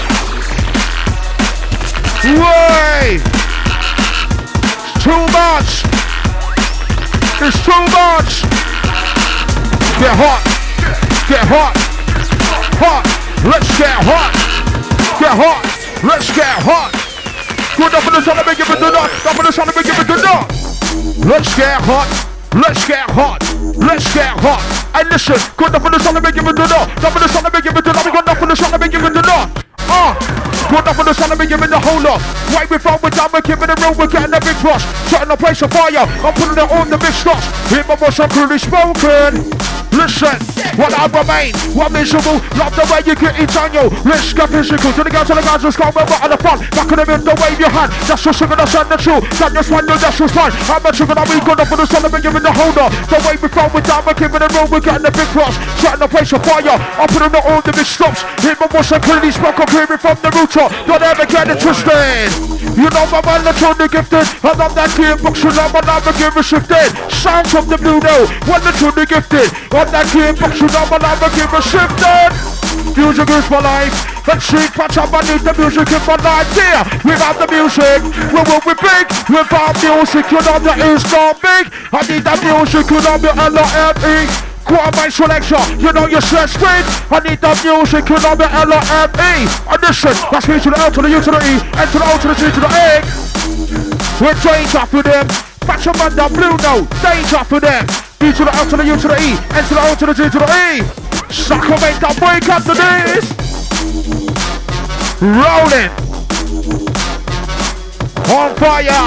Way. Too much. It's too much. Get hot. Get hot. Hot. Let's get hot. Get hot. Let's get hot. Good enough for the sun to make it do not. Not for the sun to make it do not. Let's get hot. Let's get hot. Let's get hot. And listen. Good enough for the sun to make it do not. Not for the sun to make it do not. Good enough for the sun to make it do not. Good enough for the sun to be giving the whole lot. Right we from, we're down, we're giving the room, we're getting the big rush. Setting the place on fire, I'm putting it on the big stocks. Hear my voice, I'm clearly spoken. Listen, what I remain, what miserable. Love the way you get it on you. Let's get physical. To the guys, let's go over at the front. Back in the middle, wave your hand. That's just singing, that's the truth. That just one, that's just fine. I'm a trigger, I'm good enough for the sun to be giving the whole lot. The way we from, we're down, we're giving the room, we're getting the big rush. Setting the place on fire, I'm putting it on the big stops. Hear my voice, I'm clearly spoken, hearing from the rooftop. Don't ever get it twisted. You know my man, that's truly gifted. I love that gearbox, you know my never give a shifted. Sounds from the blue note, when the truly gifted. On that gearbox, you know my never give a shifted. Music is my life. Let's see, catch up, I need the music in my life. Yeah, without the music, we will be big. Without music, you know that is not big. I need that music, you know the L-O-M-E. Quarter my selection, you know you're stressed with. I need that music, you know the L-O-M-E. And listen, that's me to the L to the U to the E, N to the O to the C to the A. We're danger for them. Catch up on the blue note, danger for them. D to the L to the U to the E, N to the O to the G to the E. Sucker make that break up to this. Rolling. On fire.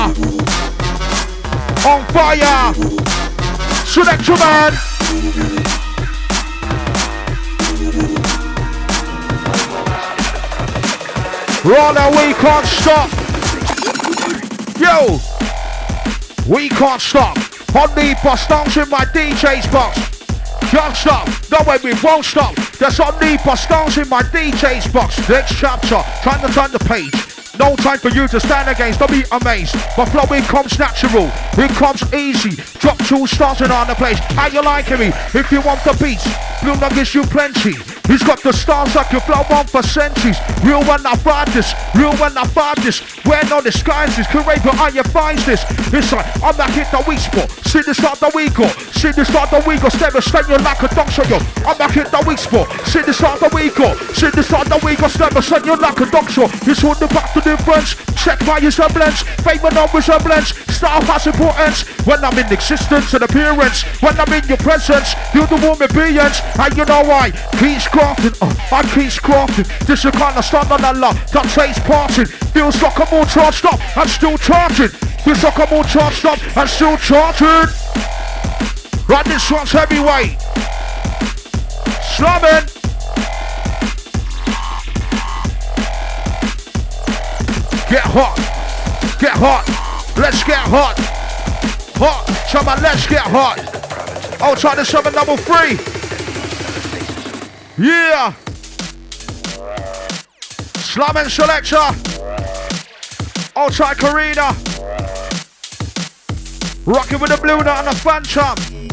On fire. Select your man. Roller, we can't stop. Yo, we can't stop. On the bus, dancing my DJ's box. Can't stop. No way, we won't stop. There's on the bus, dancing my DJ's box. Next chapter, trying to turn the page. No time for you to stand against, don't be amazed. My flowing comes natural, it comes easy. Drop 2 starting on the place. How you liking me? If you want the beats, Blue Note gives you plenty. He's got the stars like you flow on for centuries. Real when I find this, real when I find this. Wear no disguises, Curator, I you find this. It's like, I'm back hit the weak spot. See the start the week go. See the start the week go. Never stand you like a dog show yo. I'm back hit the weak spot. See the start the week go. See the start the week go. Never stand you like a dog show. It's all the back to difference. Check my resemblance. Favor no resemblance. Style has importance. When I'm in existence and appearance. When I'm in your presence. You're the woman beings. And you know why? Keep crafting. I keep crafting. This is kind of stand on that love. That taste passing. Feels like I'm all charged up and still charging. Feels like I'm all charged up and still charging. Right, this one's heavyweight. Slamming. Get hot. Get hot. Let's get hot. Hot. Come on, let's get hot. I'll try this on number 3. Yeah. Slamming selector. I'll try Karina. Rocking with the blue nut and the phantom.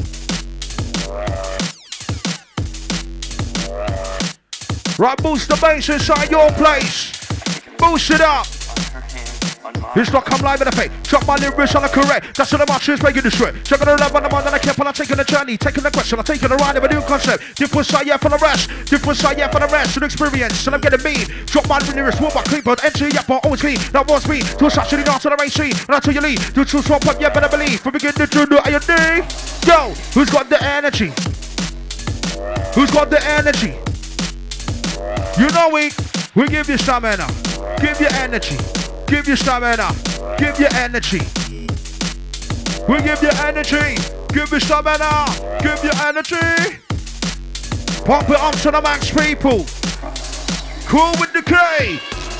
Right, boost the bass inside your place. Boost it up. It's not come live in the face. Drop my lyrics on the correct. That's what the march is making the straight. Checking the love on the mind and I kept on taking the journey. Taking the question, I'm taking the ride of a new concept. Different side, yeah, for the rest. Different side, yeah, for the rest. An experience, and I'm getting mean. Drop my lyrics, walk my clean, but entry, yeah, but always clean. That was me. To such a dance on the rain scene. And I tell you lead. To true swap up, yeah, better believe. From beginning to the A&D. Yo, who's got the energy? Who's got the energy? You know we give you stamina. Give you energy. Give you stamina. Give you energy. We give you energy. Give you stamina. Give you energy. Pump it up to the max, people. Cool with the K.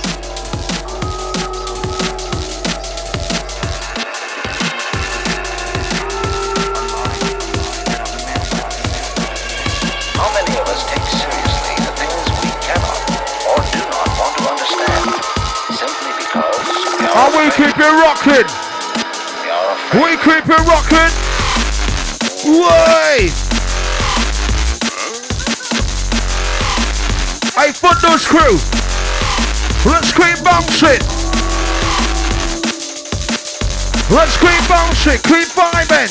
How many of us take seriously the things we cannot or do not want to understand simply because we keep it rocking. We keep it rocking. Way. Hey, Footloose crew. Let's keep bouncing. Let's keep bouncing. Keep vibing.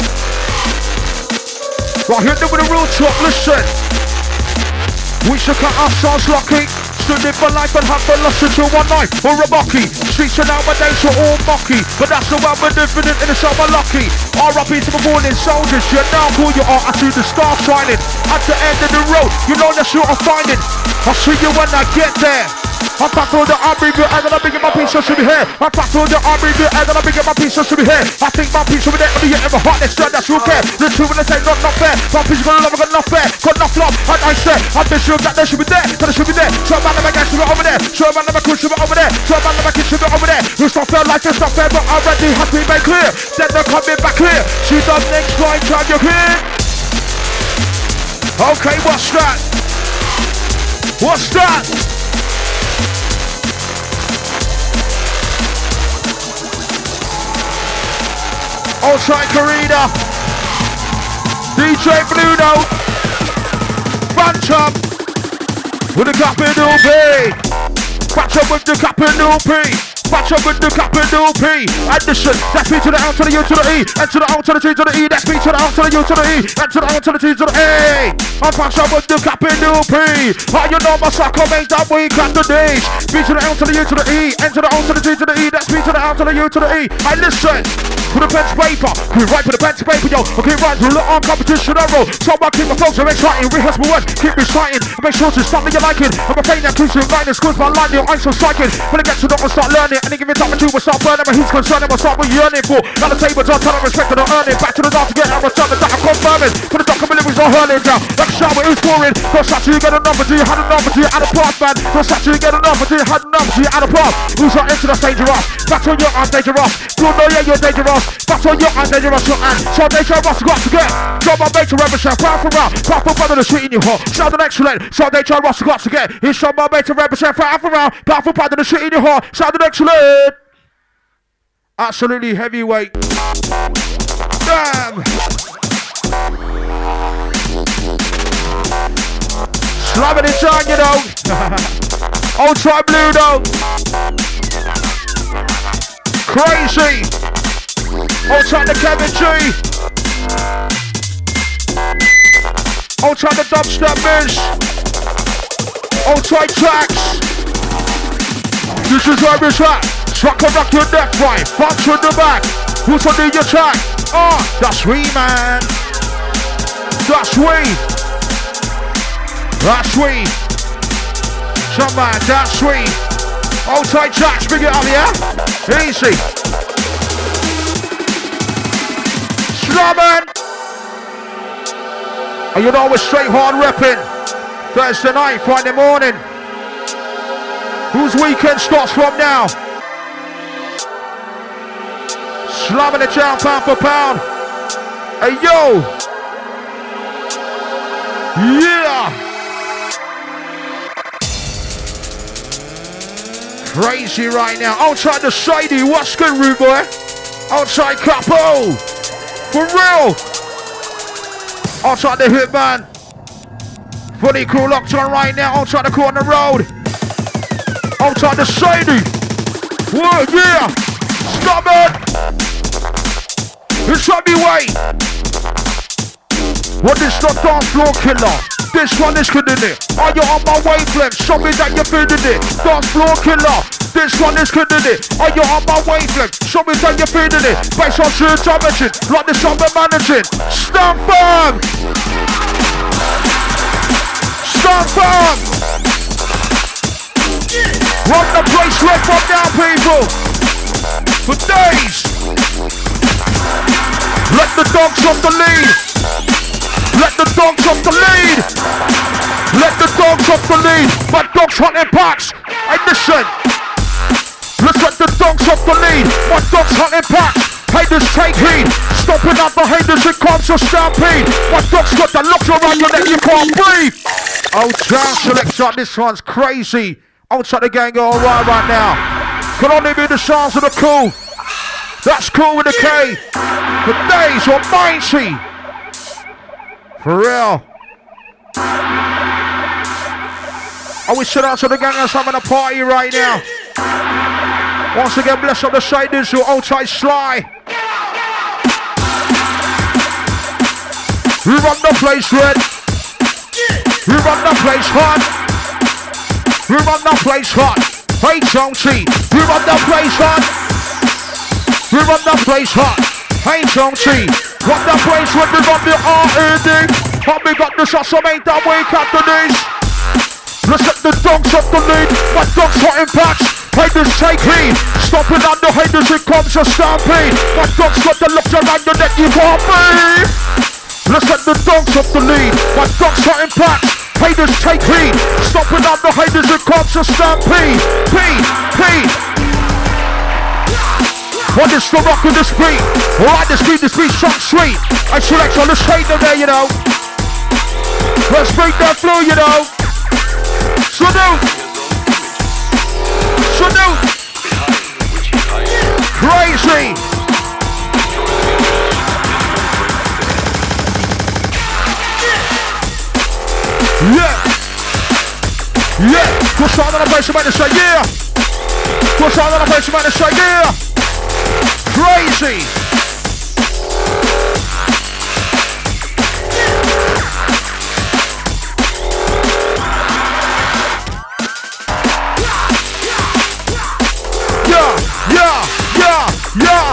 Right, hit them with a real talk. Listen. We should cut ourselves lucky. Stood in for life and have the loss into one night or a mocky. Streets are nowadays are all mocky, but that's the way we're living in the summer lucky. R.I.P. to my morning soldiers, you know who you are. I see the stars shining at the end of the road. You know that's what I'm finding. I'll see you when I get there. I pack all the army and then I bring my piece of should be here. I pack all the army and then I bring my piece of should be here. I think my piece over there on the end of my heart, that's who care. The truth when they say not fair. My piece gonna love, got enough fair. Got enough love, and I say I'm just sure that they should be there. That they should be there. So a man in my gang should be over there. So a man in my crew should be over there. So a man in my kid should be over there. It's not fair, life is not fair, but already has been made clear. Then they're coming back here. She's the next line, try you here. Okay, what's that? What's that? Outside Karina, DJ Blue Note, Phantom, with the capital P, Phantom with the capital P, Phantom with the capital P, Anderson, that's me to the L to the U to the E, and to the O to the T to the E, that's me to the L to the U to the E, and to the O to the T to the A, I'm Phantom with the capital P, how you know my sucker make that week at the days, B to the L to the U to the E, and to the O to the T to the E, that's me to the L to the U to the E, and listen. With a pen to paper, we write with a pen to paper, yo. Okay, right, through the arm competition I roll. So I keep my flow so exciting, rehearse my words, keep me exciting. And make sure to stop me, you like it. I'm a pain that keeps you inviting, schools my line, your eyes so striking. When I get to the and start learning, and they give me time to we'll start burning. My heat's concerning, we'll start what you're yearning for. Now the tables are telling respect and earning. Back to the dark to get out, return that I'm confirming. For the document lyrics are hurling down. Like a shower, who's pouring. Don't start till you get a number, do you had a number, do you out of path, man. Don't start till you get a number, do you had a number, do you out of path. Who's not into the dangerous? That's on your arm, dangerous. You know, yeah, you're dangerous. That's on your arm, dangerous, your hand. So dangerous, got to get. Drop my mate to represent, pound for round. Pound for brother, the street in your heart. Sound an excellent. So dangerous, got to get. He's shot my mate to represent, pound for round. Pound for brother, the street in your heart. Sound an excellent. Absolutely heavyweight. Damn. Slamming it down, you know. Ultra blue though. Crazy. Ultra the Kevin G. Ultra the dubstep biz. Ultra tracks. This is where it's at. Track and rock your neck right. Bounce in the back. Who's on your track? That's we, man. That's we. That's we. Some man, that's we. Outside tracks, bring it up, yeah? Easy. Slamming. And you know we're straight hard repping. Thursday night, Friday morning. Whose weekend starts from now? Slamming it down pound for pound. Hey yo. Yeah. Crazy right now. Outside the Sadie. What's good, rude boy? Outside Capo. For real. Outside the Hitman. Fully crew locked on right now. Outside the corner road. Outside the Sadie. Whoa, yeah. Stop it. It's heavyweight. What is the dance floor killer? This one is killing it. Are you on my wavelength? Show me that you're feeling it. Dance floor killer. This one is killing it. Are you on my wavelength? Show me that you're feeling it. Based on sheer damaging, like this I'm managing. Stand firm. Stand firm. Run the place right from now, people. For days. Let the dogs off the lead. Let the dogs off the lead. Let the dogs off the lead. My dogs hunting packs. Hey, listen. Let's let the dogs off the lead. My dogs hunting packs. Haters take heed. Stopping out the haters, it comes a stampede. My dogs got the locks around your neck, you can't breathe. Oh, Drown Selector, this one's crazy. Outside the gang go alright right now. Can only be the sounds of the cool. That's cool with a K. For days or mighty. For real. I wish shout out to the gang that's having a party right now. Once again, bless up the Shaders who outside Sly. We run the place red. We run the place hot. We run the place hot. Hey, Chong-Chi. We run the place hot. We run the place hot. Hey, Chong-Chi. Run the place when we run the R.E.D. And we got the shots that make that wake after this. Let's let the dogs off the lead. My dogs hot impacts. Haters take heed. Stopping on the haters, it comes a stampede. My dogs got the looks around your neck, you can't breathe. Let's let the dogs off the lead. My dogs hot impacts. Haters take heed. Stopping on the haters, it comes a stampede. P. What is the rock of this beat? Alright, this beat sounds sweet. I select on the shader there, you know. Let's break that through, you know. Salute. Crazy. Yeah. Push on the place, you might say yeah. Push on the place, you might say yeah. Crazy. Yeah.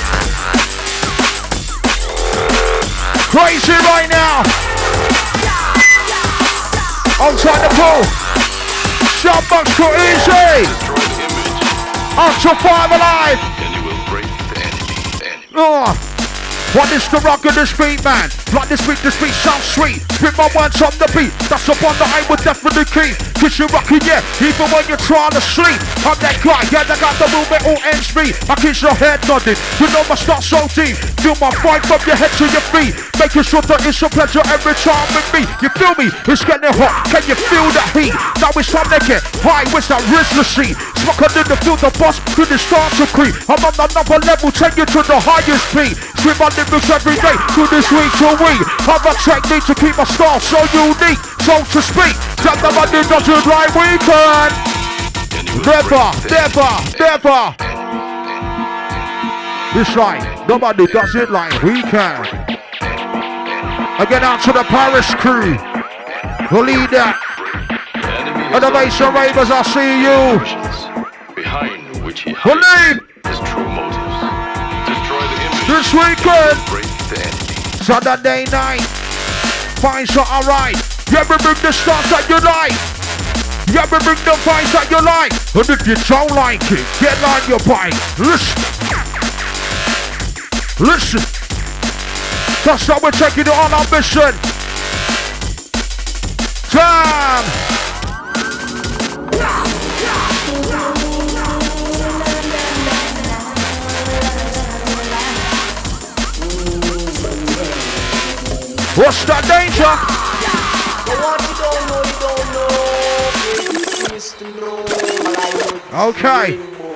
Crazy right now. Outside the pool. Shot box too easy. Ultra 5 alive. And you will break the enemy. What is the rock of this beat, man? Like this beat sounds sweet. Spit my words on the beat. That's up on the I would definitely keep. Cause you're rocking, yeah, even when you're trying to sleep. I'm that guy, yeah, I got the movement all ends me. I keep your head nodding. You know my start so deep. Feel my fight from your head to your feet. Making sure that it's a pleasure every time with me. You feel me? It's getting hot. Can you feel the heat? Now it's time to get high with that restlessy. Smoking in the field, the boss to the start to creep. I'm on another level, take you to the highest peak. with my lyrics every day. To this week to week, have a technique to keep my style so unique, so to speak. Tell the money doesn't like we can. Never, never, never. It's like nobody does it like we can. Again, out to the Paris crew. We'll lead that. Innovation Ravers, I see you. Behind which he We'll lead. his true motives. Destroy the image. This weekend. Break the enemy. Saturday night. Find something right. You ever bring the stars that you like? You ever bring the vibes that you like? And if you don't like it, get on your bike. Listen. Listen. That's how we're taking it on our mission. Time. What's the danger? Okay.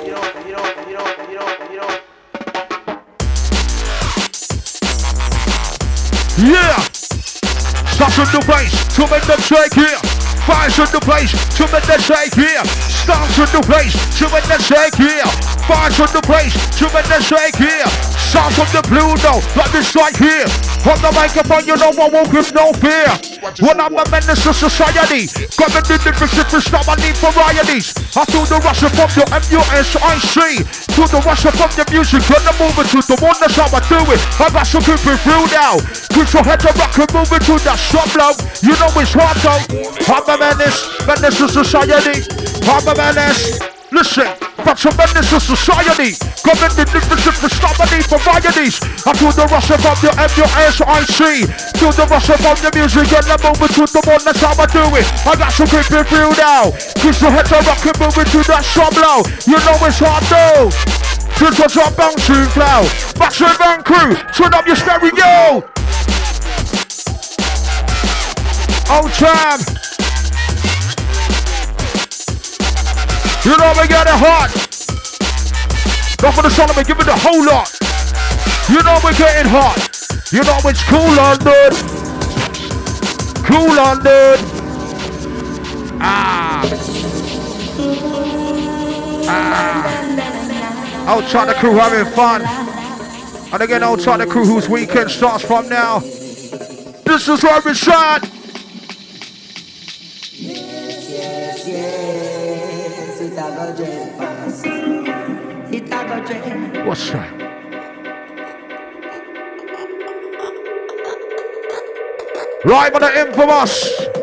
Yeah. Start in the place to make them shake here. Fires in the place to make them shake here. Starts in the place to make them shake here. Fires in the place to make them shake here. Sound from the blue note, like this right here. On the microphone, you know I walk with no fear. When I'm a menace to society, coming in the different stop, I need varieties. I feel the rush from your MUSIC, feel the rush from the music, and the movement to the one, that's how I do it. I got to keep it through now. Put your head to rock and move it to that shop love. You know it's hard though. I'm a menace to society. I'm a menace. Listen, that's a menace to society. Coming in the different stop, I need varieties. I feel the rush from your MUSIC, feel the rush from the music, and the movement to the one, that's how I do it. I got to keep it through now. Put your head to rock and move it to that shop low. You know it's hard though. Just watch our bouncing flow. Massive Van Crew, turn up your stereo. Old time. You know we got it hot. Not for the son of me, give it the whole lot. You know we're getting hot. You know it's cool London. Cool London. Old China crew having fun. And again, Old China crew whose weekend starts from now. This is where it's at. What's that? Right on the infamous.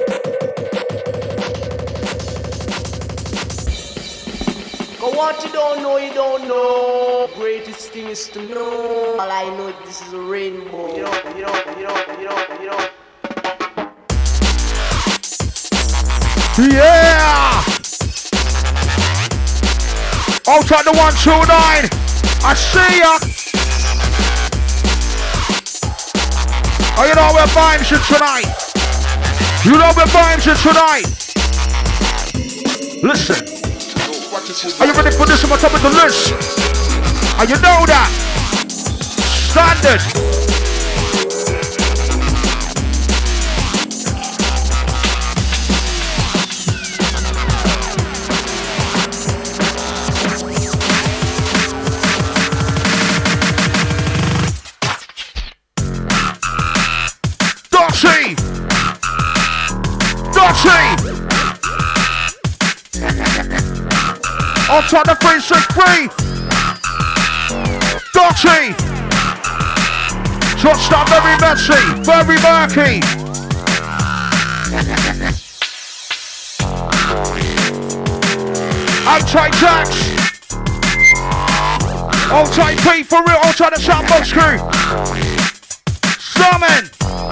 But what you don't know. Greatest thing is to know. All I know is this is a rainbow. You know. Yeah! Outside the 129. I see ya. Oh, you know we're vibes in tonight. You know we're vibes in tonight. Listen. Are you ready for this? I'm on top of the list. And you know that. Standard. On top of 363. Dotty. Shot stop very messy, very murky. Outside Jax. Outside P for real, outside the Soundbox crew. Summon.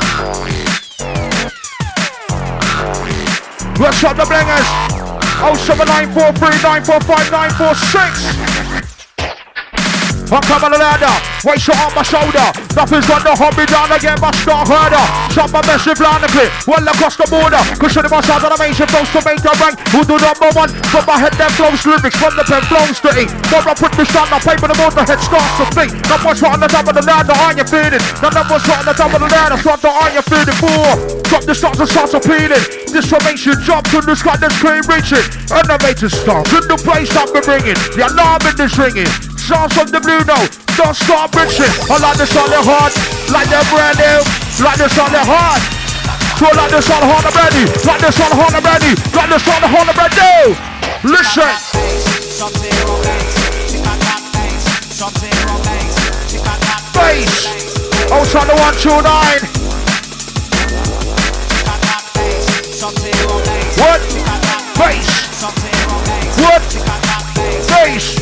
Let's up the blingers. 07943945946. I'm coming on the ladder. Waist shot on my shoulder. Nothing's gonna hold me down again, my start harder. Shot my massive line the clip. Well across the border. Cushioning my side on the major flows to make the rank. Who do number one? From my head then flows lyrics. From the pen flows to ink. More I put this on the paper, the more the head starts to think. Not what's right on the top of the ladder, are you feeling? None of what's right on the top of the ladder, start to are you feeling for? Drop the shots and starts appealing. This formation jump to the sky, that's clean reaching. Elevator start in the place that we're bringing. The alarm in this ringing. Sounds from the blue note, don't start bitching. I like this on their heart, like they're brand new. Like this on their heart. So like this on hard already. Like this on hard already. Like this on hard already. Listen. Bass. Outside the 129. What? Bass. What? Bass.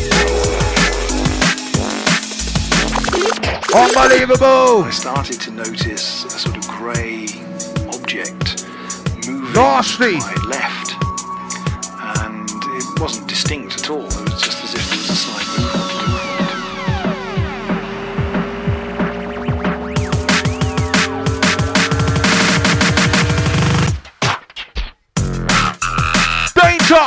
Unbelievable. I started to notice a sort of grey object moving Nasty. to my left, and it wasn't distinct at all. It was just as if there was a slight movement. Danger!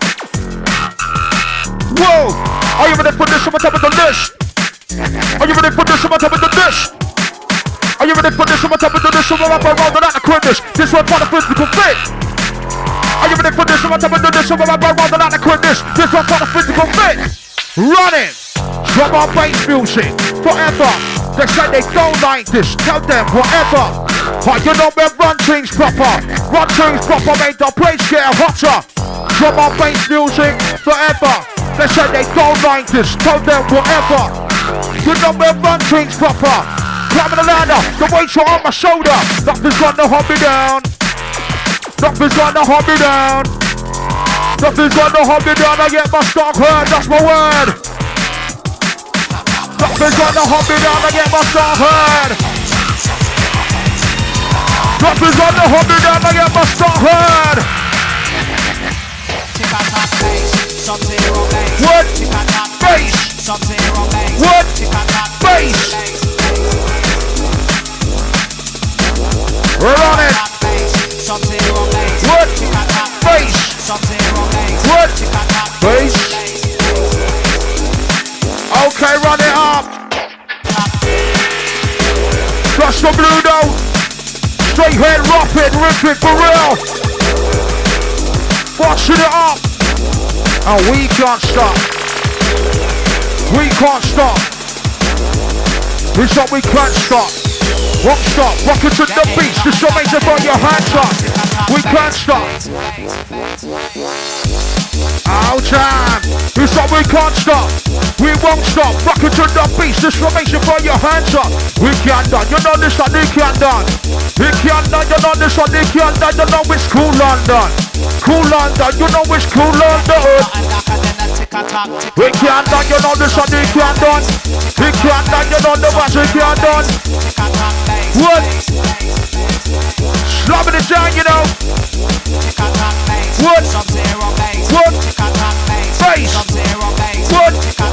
Whoa! Are you ready to put this on top of the list? Are you ready to put this on top of the list? Are you ready to put this on top of the list? So we're up around the quickness. This one for the physical fit. Are you ready to put this on top of the list? So we're up around the quickness. This one for the physical fit. Running. Drum on bass music. Forever. They say they don't like this. Tell them whatever. Oh, you know we run things proper. Run things proper, make the place get hotter. Drum on bass music. Forever. They say they don't like this. Tell them whatever. You know we run things proper. Climbing the ladder, the weight shot on my shoulder. Nothing's gonna hold me down. Nothing's gonna hold me down. Nothing's gonna hold me down. I get my stock heard, that's my word. Nothing's gonna hold me down. I get my stock heard. Nothing's gonna hold me down. I get my stock heard. What? Bass. What? Bass. We're on it. What? Bass. What? Bass. Okay, run it up. Crush the blue note. Straight head, rapid, rip it for real. Washing it up. And we can't stop. We can't stop. We stop, we can't stop. Won't stop, rockin' to the beach. This will make you throw your hands up. We can't stop. Oh, time. We stop, we can't stop. We won't stop, rockin' to the beach. This will make you throw your hands up. We can't done, you know this one, they can't done. We can't done, you know this one, they can't done. You know it's cool London. Cool London, you know it's cool London. We can't done, you know this one, they can't done. We can't done, you know the ones we can't done. What? Slamming it down, you know. What? What? Bass. What?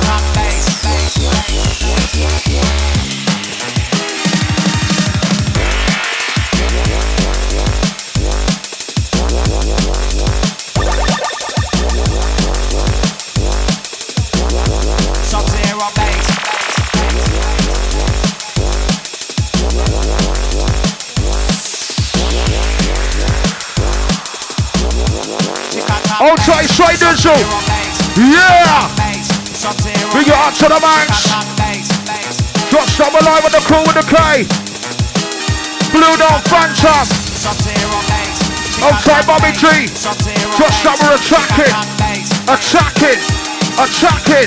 Outside straight digital. Yeah. Bring your heart to the max. Drop some alive with the crew with the K. Blue Dog Phantom. Outside Bobby G. Just that we're attacking. Attacking. Attacking.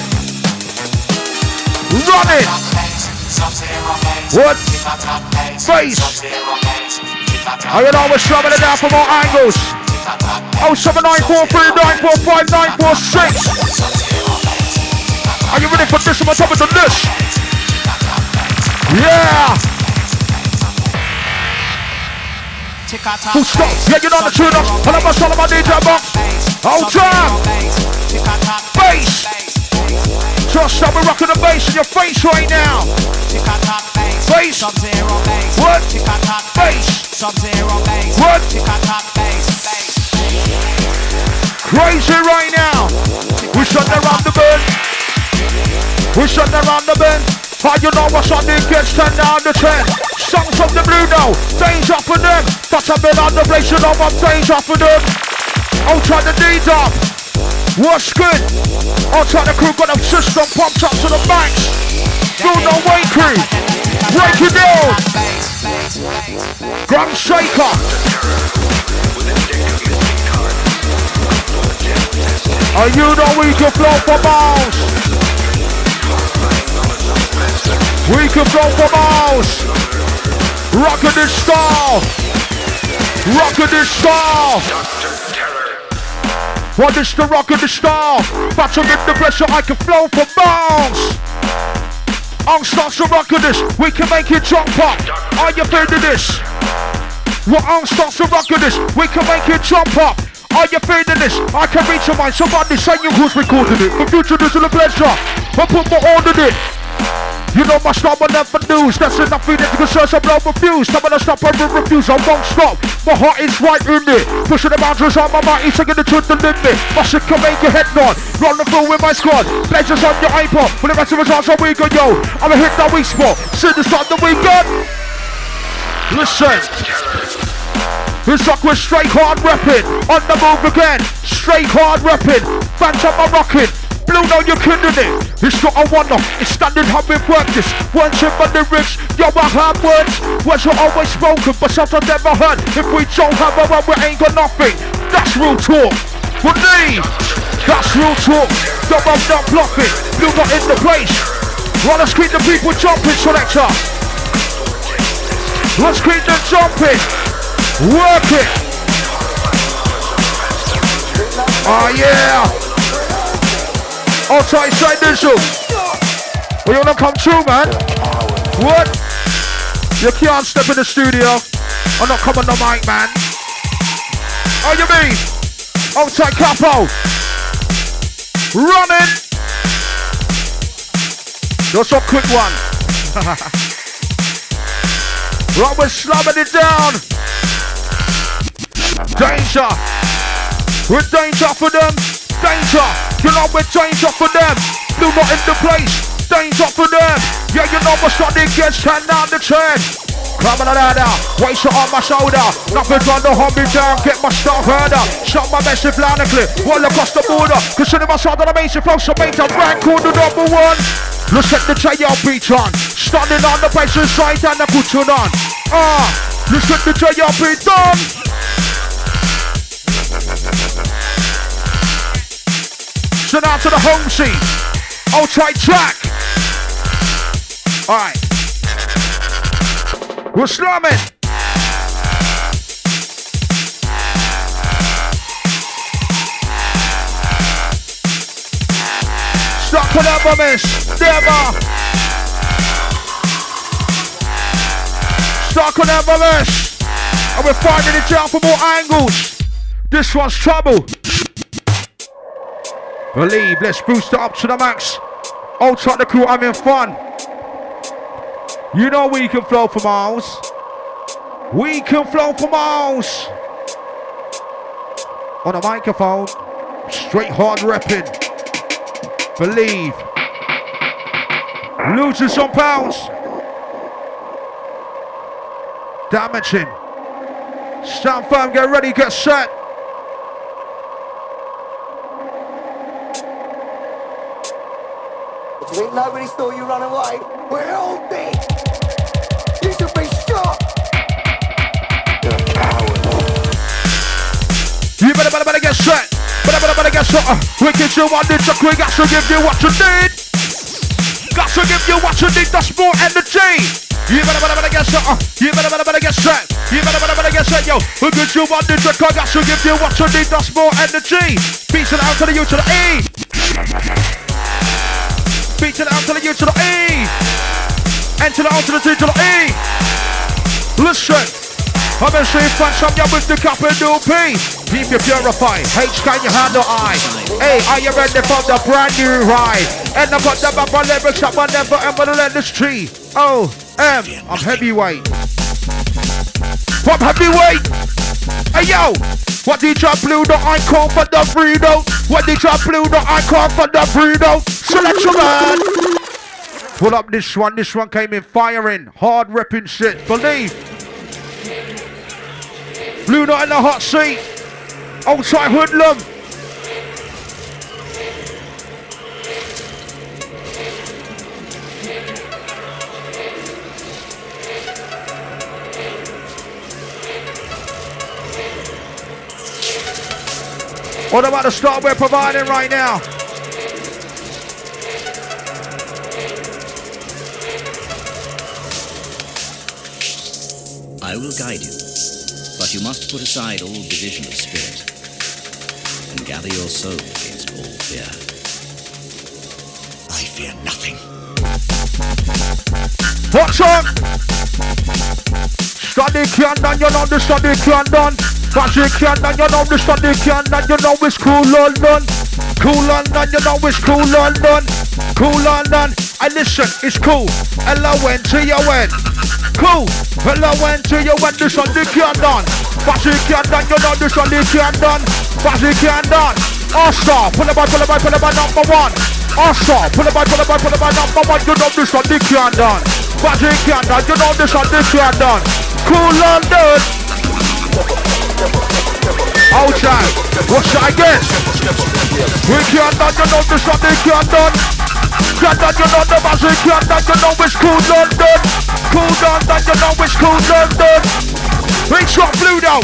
Running. What? Face. I can always shoving it down for more angles. 07943945946. Are you ready for this on top of the list? Yeah. Full stop. Yeah, you know the tune up. And I'm gonna my DJ box. Oh, jam. Bass. Just stop and rocking the bass in your face right now. Bass. Sub-zero bass. What? Bass. Sub-zero bass. What? Bass. Crazy right now. We shut around the bend. We shut around the bend. How you know what's on the gets 10 down the 10. Songs from the blue now. Danger for them. Touch a bit on the place, you know I'm danger for them. I'll try the D-Dog. What's good? I'll try the crew got a system pumped up to the max. Do no way crew. Break it down. Gram shaker. And you know we can flow for miles. We can flow for miles. Rockin' this style. Rockin' this style. What is the rockin' this style? Battle with the pressure, I can flow for miles. On starts to rockin' this, we can make it jump up. Are you feeling this? What on starts to rockin' this, we can make it jump up. Are you feeling this? I can reach your mind. Somebody say you who's recording it. For future, this is a pleasure. I put my order in it. You know my style will never lose. That's enough feeling to concern some love refuse. I'm gonna stop and refuse. I won't stop. My heart is right in it. Pushing the boundaries on my mind. Taking it to the limit. My shit can make your head nod. Rolling through with my squad. Pleasures on your iPod. For the rest of us on so we go, yo. I'ma hit that weak spot. See the start the weekend. Listen. It's like we're straight hard repping. On the move again. Straight hard repping. Phantom I'm rocking. Blue now you're killing it. It's not a wonder. It's standard how we work this. Once in my lyrics. Yo, I have words. Words are always spoken, but sometimes never heard. If we don't have a word, we ain't got nothing. That's real talk. Believe. That's real talk. Yo, I'm not bluffing. Blue not in the place. Well, let's keep the people jumping, selector. Let's keep them jumping. Work it. Oh yeah. Outside side digital. We wanna come true, man. What? You can't step in the studio. I'm not coming on the mic, man. How you mean? Outside capo. Running. Just a quick one. Right, we're slamming it down. Danger. We're danger for them. Danger. You know we're danger for them. Blue not in the place. Danger for them. Yeah, you know what's on it gets 10 down the train. Come on, ladder. Waist it on my shoulder. Nothing trying to hold me down. Get my stuff harder. Shot my message loud and clear. All across the border. Consider myself an amazing flow. So make a rank called the number one. Let's set the JL beat on. Standing on the bass inside and the cushion on. Let's get the JL beat done. So now to the home seat. Outside track. Alright. We're slamming. Stop for never miss. Never. Stop for never miss. And we're finding it down for more angles. This one's trouble. Believe, let's boost it up to the max. Outside the crew, having fun. You know we can flow for miles. We can flow for miles. On a microphone, straight hard repping. Believe. Losing some pounds. Damaging. Stand firm, get ready, get set. You think nobody saw you run away? We're all dead. You should be shot. You're a coward. You better get set. Better get set. We give you what you need. We got to give you what you need. Got to give you what you need. That's more energy. You better get set. You better get set. You better get set, yo. We give you what you need. I got to give you what you need. That's more energy. Beats it out to the U to the E. B to the L to the U to the E. N to the O to the T to the E. Listen. I'm a street fan, some you with the capital P. Keep you purify, H can you handle I? Hey, are you ready for the brand new ride? And I got the bumper lyrics that will never ever let this tree. Oh, I'm heavyweight. What heavyweight? Hey yo, what did you blue the icon for the freedom? What did you blue the icon for the freedom? Selection man. Pull up this one came in firing, hard repping shit, believe. Blue Dot in the hot seat, outside hoodlum. What about the start we're providing right now? I will guide you, but you must put aside all division of spirit and gather your soul against all fear. I fear nothing. What's up? Study can done, you know the study can done. Magic can done, you know the study can done. You know it's cool London. Cool London, you know it's cool London. Cool London. I listen, it's cool. L-O-N-T-O-N. Cool. L-O-N-T-O-N. The study can done. Magic can done, you know the study can done. Magic can done. All-star, pull it by number one. All-star, pull it by number one. You know the study can done. Magic can done, you know the study can done. Cool London. Outside. What should I get? We can done, you know the study can done. Can done, you know the magic can done. You know it's cool London. Cool London, you know it's cool London. It's got blue though.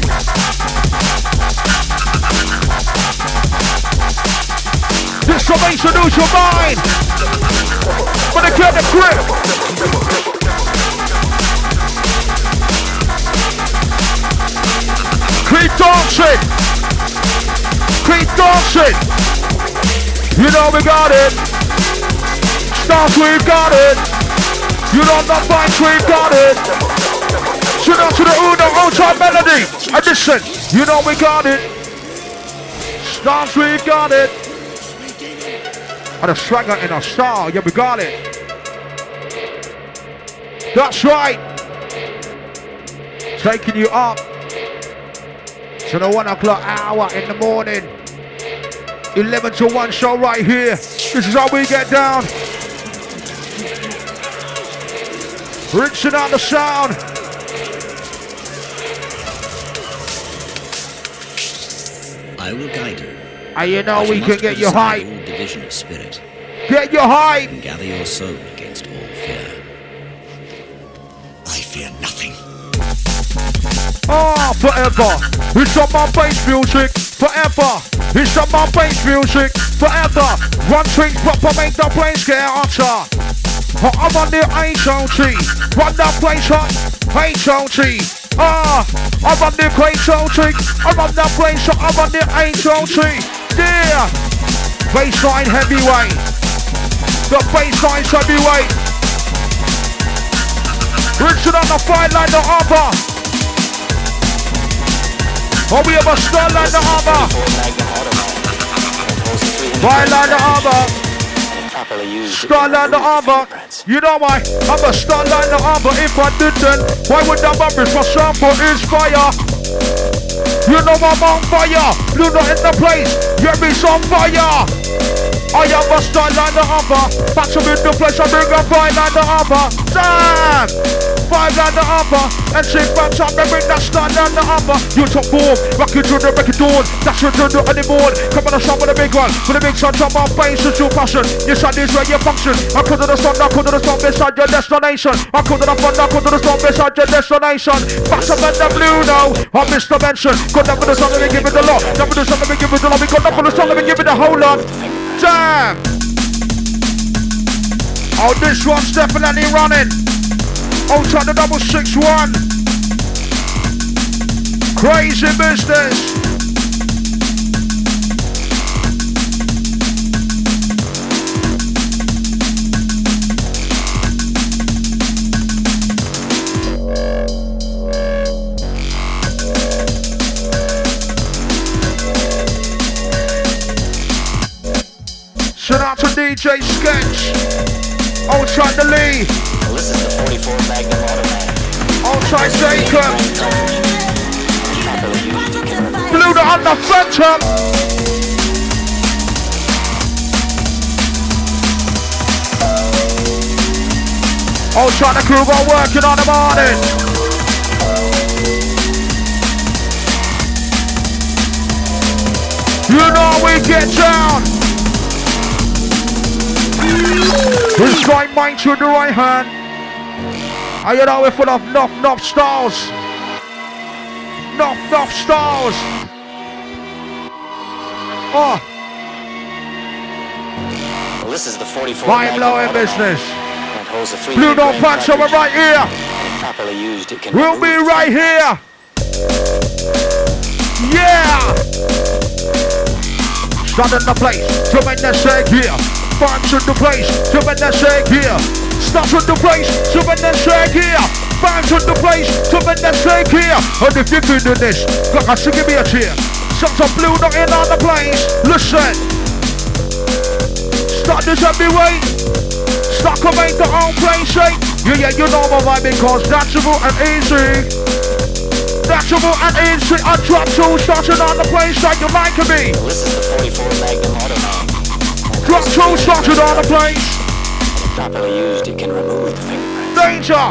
This summation lose your mind. Gonna get the grip. Keep dancing. Keep dancing. You know we got it. Stars, we've got it. You know the fights, we've got it. Shout out to the Uno outside melody. And listen, you know we got it. Stars, we've got it. And a swagger in a star, yeah we got it. That's right. Taking you up to the 1 o'clock hour in the morning. 11 to 1 show right here. This is how we get down. Rinsing out the sound. I will guide you. And you know we can get you hype. All division of spirit. Get your hype. And gather your soul against all fear. I fear nothing. Oh, forever. It's on my bass music. Forever. It's on my bass music. Forever. Run things proper, make the place get hotter. I'm on the HOT. Run that place hot. HOT. I'm on the HOT. I'm on that place hot. I'm on the HOT. Yeah. Baseline heavyweight. The baseline's heavyweight. Richard on the fine line, the armor. Oh, we have a star line, the armor. Fine line, the armor. Star line, the armor. You know why? I'm a star line, the armor. If I didn't, why would that rubbish? My sample is fire. You know I'm on fire. You're not in the place. You're on fire. I am a star like the upper. Back to in the place, I bring a fire like the upper. Damn! Fire like the upper. And sing back up and bring that star like the upper. You top form, rockin' to the record dawn. That's your turn to any board. Come on, a shot with a big one. With a big sun, top my face, it's your passion. Your sun is where you function. I come to the sun, I come to the sun beside your destination. I come to the fun, I come to the sun beside your destination. Back up in the blue now. I'm Mr. Benson. Got up for the sun, let me give it a lot. Up for the sun, let me give it a lot. We got up for the sun, let me give it a whole lot. Damn! Oh, this one's definitely running. Oh, try the 661. Crazy business. Shout out to DJ Sketch. Outside the Lee. Well, this is the 44 Magnum Automatic. Outside Jacob. Blew the on the Phantom. Outside the crew are working on the morning. You know we get down. This right mind to the right hand. And you know we're full of nuff stars. Nuff stars. Oh. Well, this is the 44 I'm Magnum low in Automatic. business. And holds a 3 Blue Dog Panther, we're right here. When properly used, it can We'll be right here. Yeah. Start in the place to make that shake here. Bombs in the place to make that shake here. Start in the place to make that shake here. Bombs in the place to make that shake here. And if you're doing this, look, I should give me a cheer. Shots of Blue Dog in on the place. Listen. Start this heavyweight. Start to make the whole place shake. Yeah, you know my vibe because natural and easy. Natural and easy. I drop two starting on the place like you like me. Well, this is the 44 Magnum Automatic. Drop two started on the place. When properly used, it can remove the fingerprint. Danger.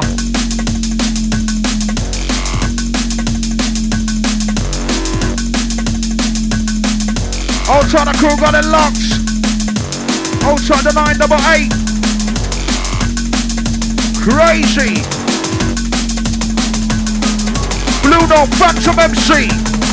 Outside the crew got it locked. Outside the 988. Crazy. Blue Dog Phantom MC.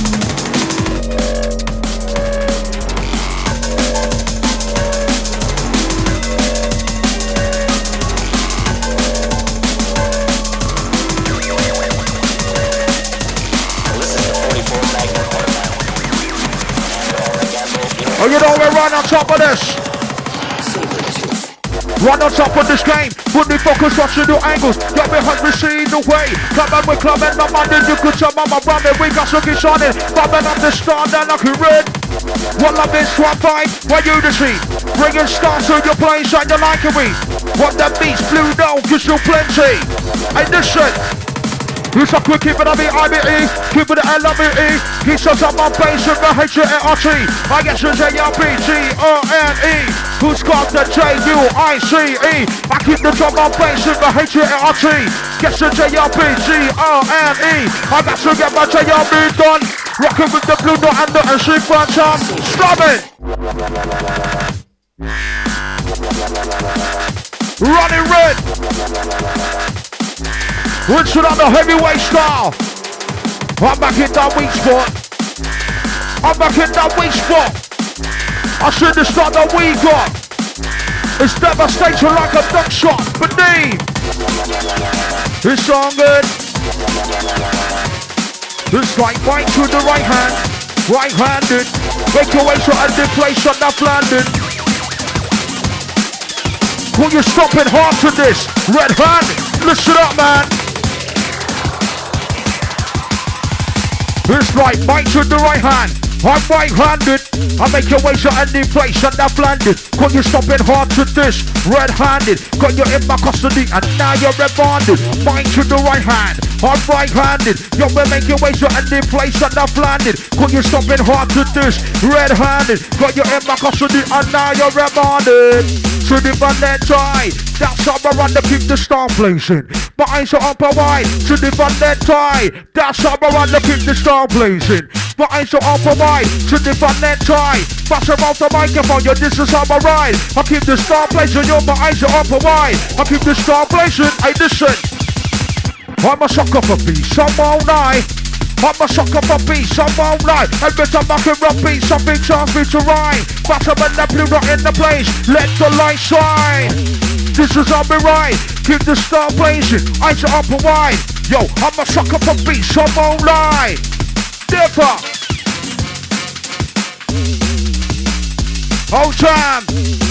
Oh, you know we're right on top of this. Right on top of this game. Put the focus, watching the angles. Get behind, receive the way. Clubbing with clubbing, no man, you could tell mama, brother, we got something shining. Bobbing up the star, then I can red. One love this, one fight, what you to see? Bringing stars to your place, like you like it, we. What that beats, Blue Dog, gives you plenty. Hey, listen. Who's a quick keep it on the IBE, keep it the LWE. He sets up my base with the H-A-R-T. I guess it's A-R-P-G-O-N-E. Who's got the J-U-I-C-E? I keep the drum on bass with the H-A-R-T. Guess it's A-R-P-G-O-N-E. I got to get my J-R-B done. Rocking with the Blue Dot and the MC Phantom. Stop it! Running red. Richard on the heavyweight style. I'm back in that weak spot. I'm back in that weak spot. I see the start that we got. It's devastation like a duck shot. But it's all good. This right to the right hand. Right-handed. Make your way to a place on that landed. Will you stopping hard to this? Red hand. Listen up, man. This right, bite to the right hand. I'm right-handed. I make your way to any place and I've landed. Got you stopping hard to this, red-handed. Got you in my custody and now you're rebonded. Bite to the right hand. I'm right-handed. You will make your way to any place and I've landed. Got you stopping hard to this, red-handed. Got you in my custody and now you're rebonded. To the van that tie. That's how I run to keep the star blazing. But I so up a wide. To the van that tie. That's how I run to keep the star blazing. But I so up a wide. To the van that tie. Pass around the microphone, yo, this is how I ride. I keep the star blazing, yo, my eyes are up a wide. I keep the star blazing, hey listen. I'm a sucker for peace, I'm all night. I'm a sucker for peace, I'm all night. Every time I can run beats, something chance me to rhyme. Bottom and the blue dot in the place, let the light shine. This is how we ride, keep the star blazing, eyes are up and wide. Yo, I'm a sucker for beats, I'm all night. Dipper. Whole time.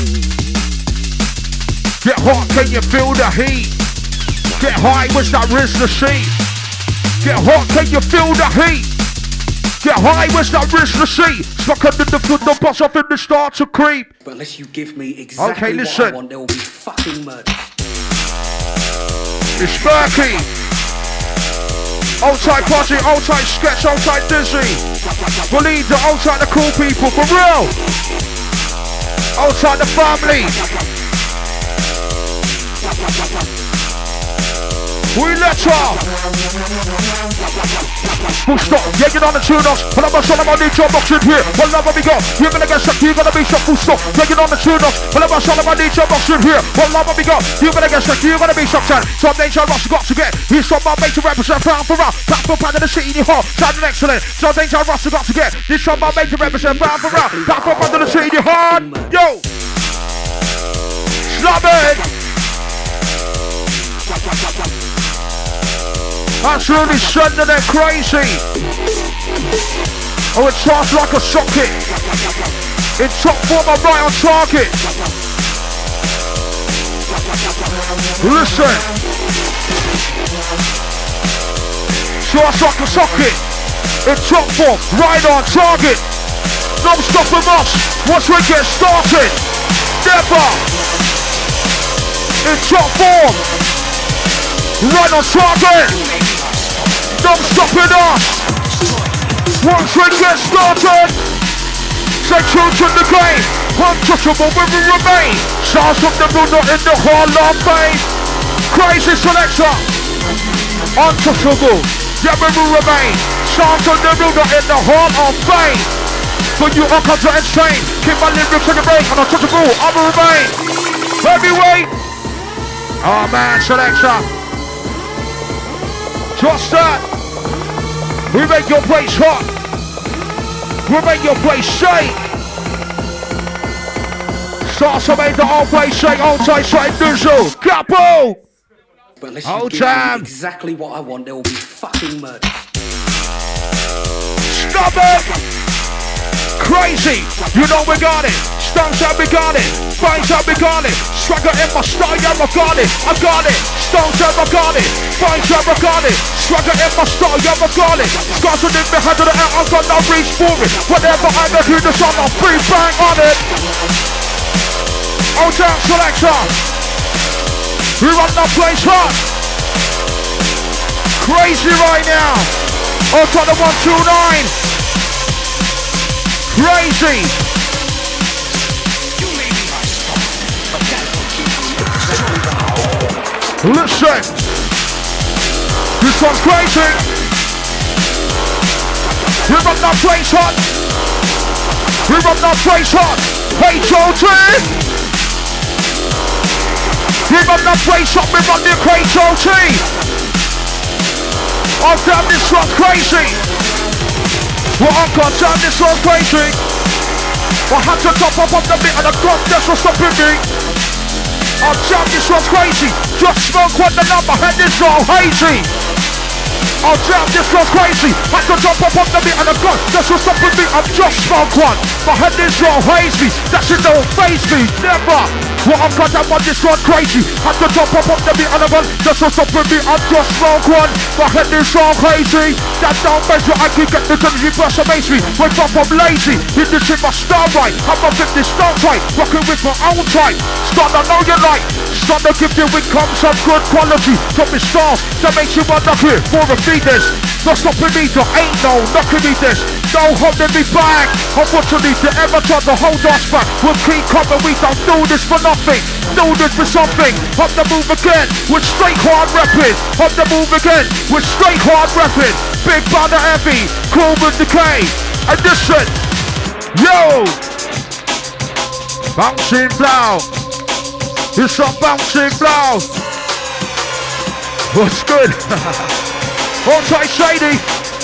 Get hot, can you feel the heat? Get high, what's that wrist to see? Get hot, can you feel the heat? Get high, where's that wrist receipt? Stuck under the foot, the boss off in the start to creep. But unless you give me exactly what I want, there will be fucking murder. It's Berkey. Old tight party, old tight sketch, old tight dizzy. Believe the old tight the cool people, for real. Old tight the family. We let her. Full stop, yeah, get on the tune-ups. Pull up my son, I'm on the job box in here. One love we go. You're gonna get stuck, you're gonna be shot. Full stop, yeah, get on the tune-ups. Pull up my son, I'm on the job box in here. One love we go. You're gonna get stuck, you're gonna be shot. Some danger Ross got to get. He's from my mate to represent pound for round. Back for pound in the city in your heart. Sounding excellent. Some danger Ross got to get. He's from my mate to represent pound for round. Back for pound in the city in your heart. Yo! Slap it! Absolutely sending it crazy. Oh, it charged like a socket. In top form, I'm right on target. Listen. Charged like a socket. In top form, right on target. No stopping us once we get started. Never. In top form. Right on target. No stopping us. Once we get started. Stay tuned to the game. Untouchable when we remain. Stars of the Buddha in the Hall of Fame. Crazy selector. Untouchable. Yeah, we will remain. Stars of the Buddha in the Hall of Fame. For you all come to insane. Keep my lyrics in the brain. Untouchable, I will remain. Heavyweight. Oh man, selector. Just that. We make your place hot. We make your place shake. Start to make the whole place shake. Old tight, straight dizzle. Capo. But unless you give me exactly what I want, there will be fucking murder. Stop it. Crazy. You know we got it. Stones out, we got it. Vines out, we got it. Swagger in my style, yeah, I got it. I got it. Stones out, I got it. Vines out, I got it. Swagger in my style, yeah, I got it. Scars on in my head of the out, I've got no reach for it. Whatever I make you the song, I'll free bang on it. Old town selector. We run that place hot. Crazy right now. Old town the 129. Crazy. Listen, this one's crazy. We run that place hot. We run that place hot. H.O.T. We run that place hot. We run the H.O.T. Oh damn, this one's crazy. Well, I can't damn, this one's crazy. I had to top up on the bit and I got that's what's stopping me. Oh damn, this one's crazy. Just smoke one the number, head is all hazy. Oh damn, this one's crazy. Had to jump up on the bit and I got that's what's stopping me. I'm just smoke one. My head is all hazy. That shit don't faze me, never. Well, I'm goddamn on this one crazy. Had to jump up on the bit and I got that's what's stopping me. I'm just smoke one. My head is all crazy. That don't measure, I can get the energy plus amaze me. Wake up, I'm lazy. Hit this shit my star right. I'm a 50 star tight. Rocking with my own type. Start to know you like. Start to give you income some good quality. Dropping stars that makes you wanna quit for a fetus. Not stopping me, there ain't no knocking me this. No holding me back. Unfortunately, to ever try to hold us back. We'll keep coming, we don't do this for nothing. Do this for something. On the move again, with straight hard repping. On the move again, with straight hard repping. Big banner heavy, cool with decay. And listen, yo! Bouncing blow. It's a bouncing blow. What's good? Hold tight, Shady.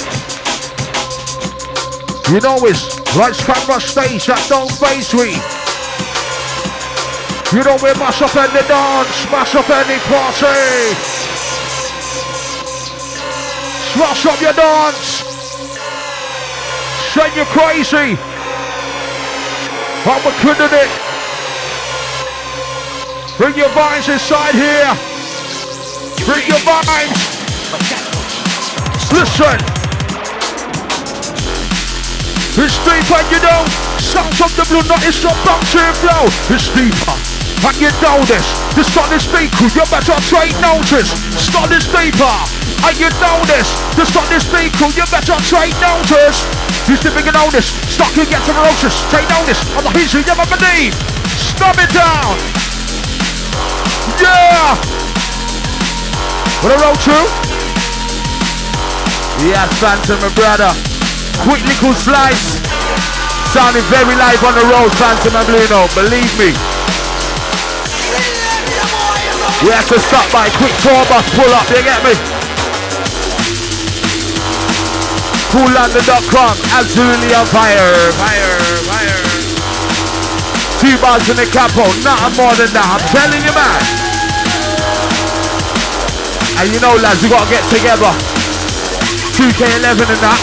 You know it's lights, camera, stage that don't face me. You know we mash up any dance, smash up any party. Smash up your dance. Send you crazy. I'm kidding it. Bring your vines inside here. Bring your vines. Listen. It's deeper, you know. Sounds from the blue note, it's not bouncing flow. It's deeper, and you know this. To start this beat crew, you better take notice. Start this deeper, and you know this. To start this beat crew, you better take notice. Who's the bigger notice? Start to get ferocious. Take notice of the history you never believe. Stop it down. Yeah. What a roll through? Yes, Phantom, my brother. Quick little slice. Sounding very live on the road, Phantom and Blue Note, believe me. We have to stop by quick tour bus, pull up, you get me? CoolLondon.com, absolutely on fire, fire, fire. 2 bars in the capo, nothing more than that, I'm telling you, man. And you know, lads, we gotta get together. 2K11 and that.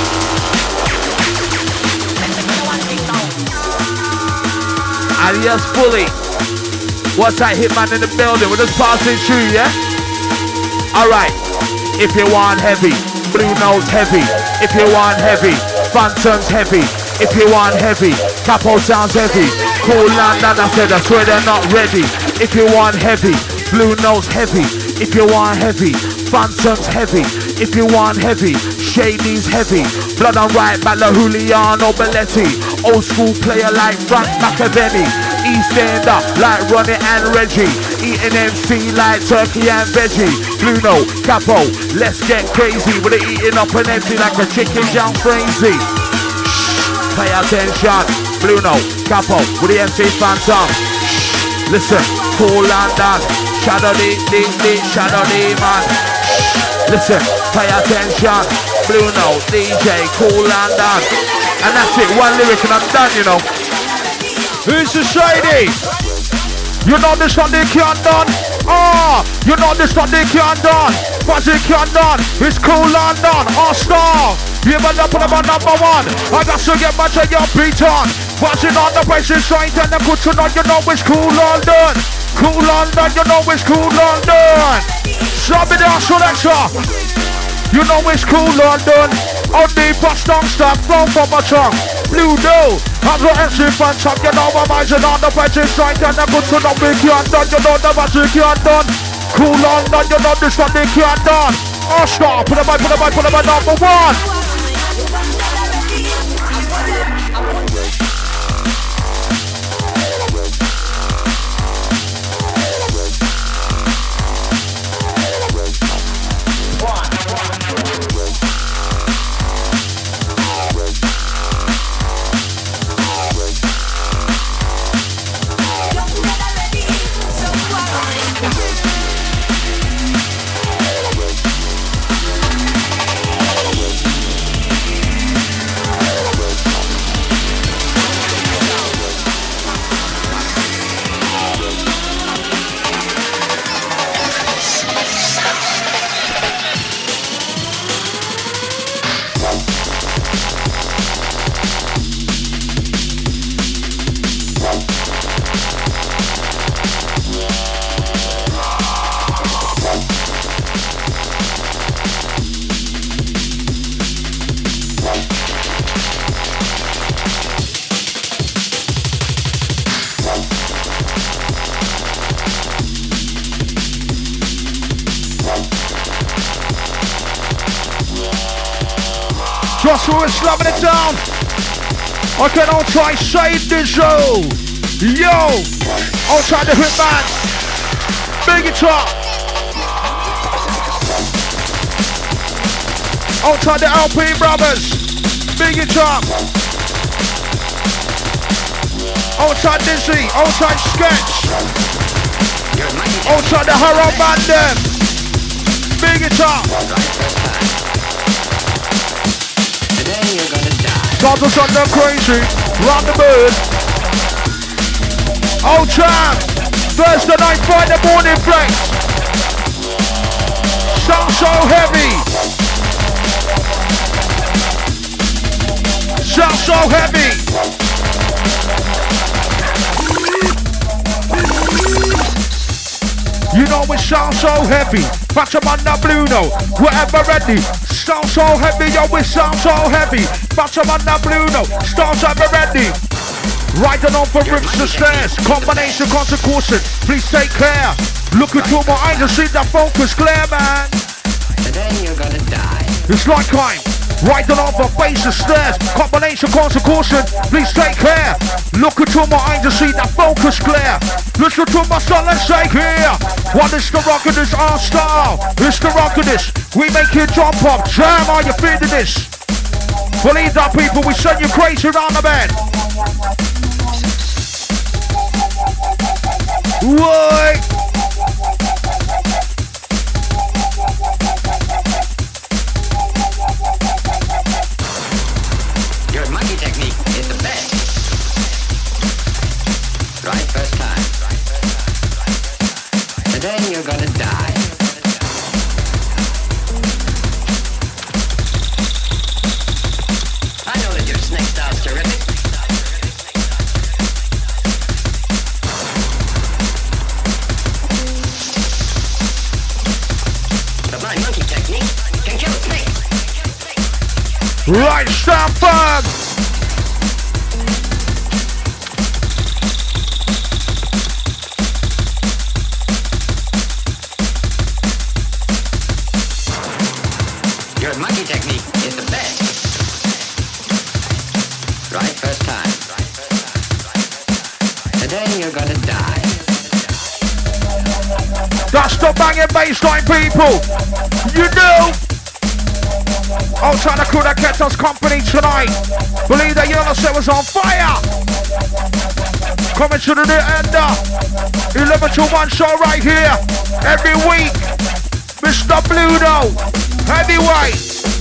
Alias Bully. What's that hitman in the building? We're just passing through, yeah? Alright. If you want heavy, Blue Note's heavy. If you want heavy, Phantom's heavy. If you want heavy, Capo sounds heavy. Cool London, I said, I swear they're not ready. If you want heavy, Blue Note's heavy. If you want heavy, Phantom's heavy. If you want heavy, Shady's heavy. Blood and right back like Juliano Belletti. Old school player like Frank McAvenny. East Ender like Ronnie and Reggie. Eating MC like turkey and veggie. Blue Note, Capo, let's get crazy. With it eating up an empty like a chicken jam crazy. Shh, pay attention. Blue Note, Capo, with the MC Phantom. Shh, listen, Cool London. Shadow the Shadow the man. Listen, pay attention. Blue Note, DJ, Cool London. And that's it, one lyric and I'm done, you know. Who's the Shady? You know this one they can't done. You know this one they can't done. What's it can't done? It's Cool London, All-Star. You ever up on number 1? I got to get much of your beat on. Watching on the basis right and the good to know you know it's Cool London. Cool London, you know it's Cool London. Stop it down, selector. You know it's Cool London. On the bus non-stop, flow from my tongue. Blue Note, I'm the MC Phantom. You know I'm rising on the basis right and the good to know we can't done. You know the magic can't done. Cool London, you know this one they can't done. All-Star, put them on number 1. Joshua is slamming it down. I can all try save the show. Yo, I'll try the hitman. Big it up. I'll try the LP brothers. Big it up. I'll try Dizzy. I'll try Sketch. I'll try the Harold Bandem. Big it up. Carter's on them crazy, round the bird. Old champ, Thursday night, Friday morning flex. Sound so heavy. Sound so heavy. You know it sounds so heavy. Phantom on the Blue Note, whatever ready. sound so heavy, yo, we sound so heavy. Bottom on the blue note, stars are ready. Riding on for rips and stairs, combination, consecution, please take care. Look into my eyes and see that focus clear, man. And then you're gonna die. It's like I'm riding on for face and stairs, combination, consecution, please take care. Look into my eyes and see that focus clear. Listen to my song and say here. What is the rock of this? Our style. It's the rock of this. We make you jump up. Jam, are you feeling this? Believe that, people, we send you crazy around the bed. Why? Your monkey technique is the best. Right first time. And then you're gonna die. I know that your snake style's terrific. But my monkey technique can kill a snake. Right, stand firm. Your monkey technique is the best. Right first time. And then you're gonna die. That's the banging bassline, people. You know. Outside the crew that kept us company tonight. Believe that Yellow Set was on fire. Coming to the end. 11 to 1 show right here. Every week. Mr. Bluno. Heavyweight.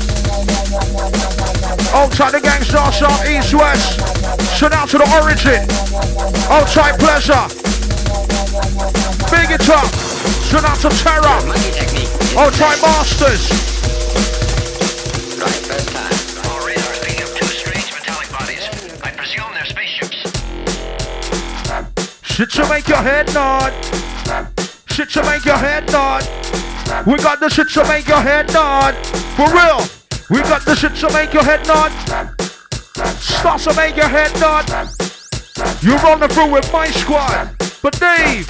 Outside the Gangstar Shop, East West. Shout out to the Origin. Outside Pleasure. Big it up. Shout out to Terror. Outside Masters. Right first time. Our radar is picking up two strange metallic bodies. I presume they're spaceships. Shit to make your head nod. Shit to make your head nod. We got the shit to make your head nod. For real. We got the shit to make your head nod. Stuff to make your head nod. You're running through with my squad. But Dave.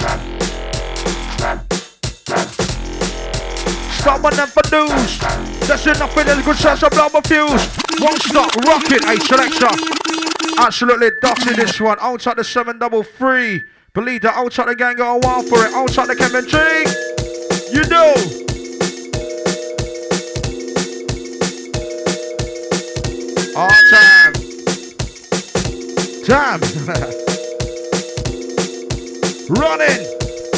Stop on them for news. That's enough in the good sense of blow my fuse. Won't stop rocking, a selection. Absolutely dotted this one. Outside the 733. Believe that outside the gang got a while for it. Outside the Kevin G. You know. Oh, time. Time. Running.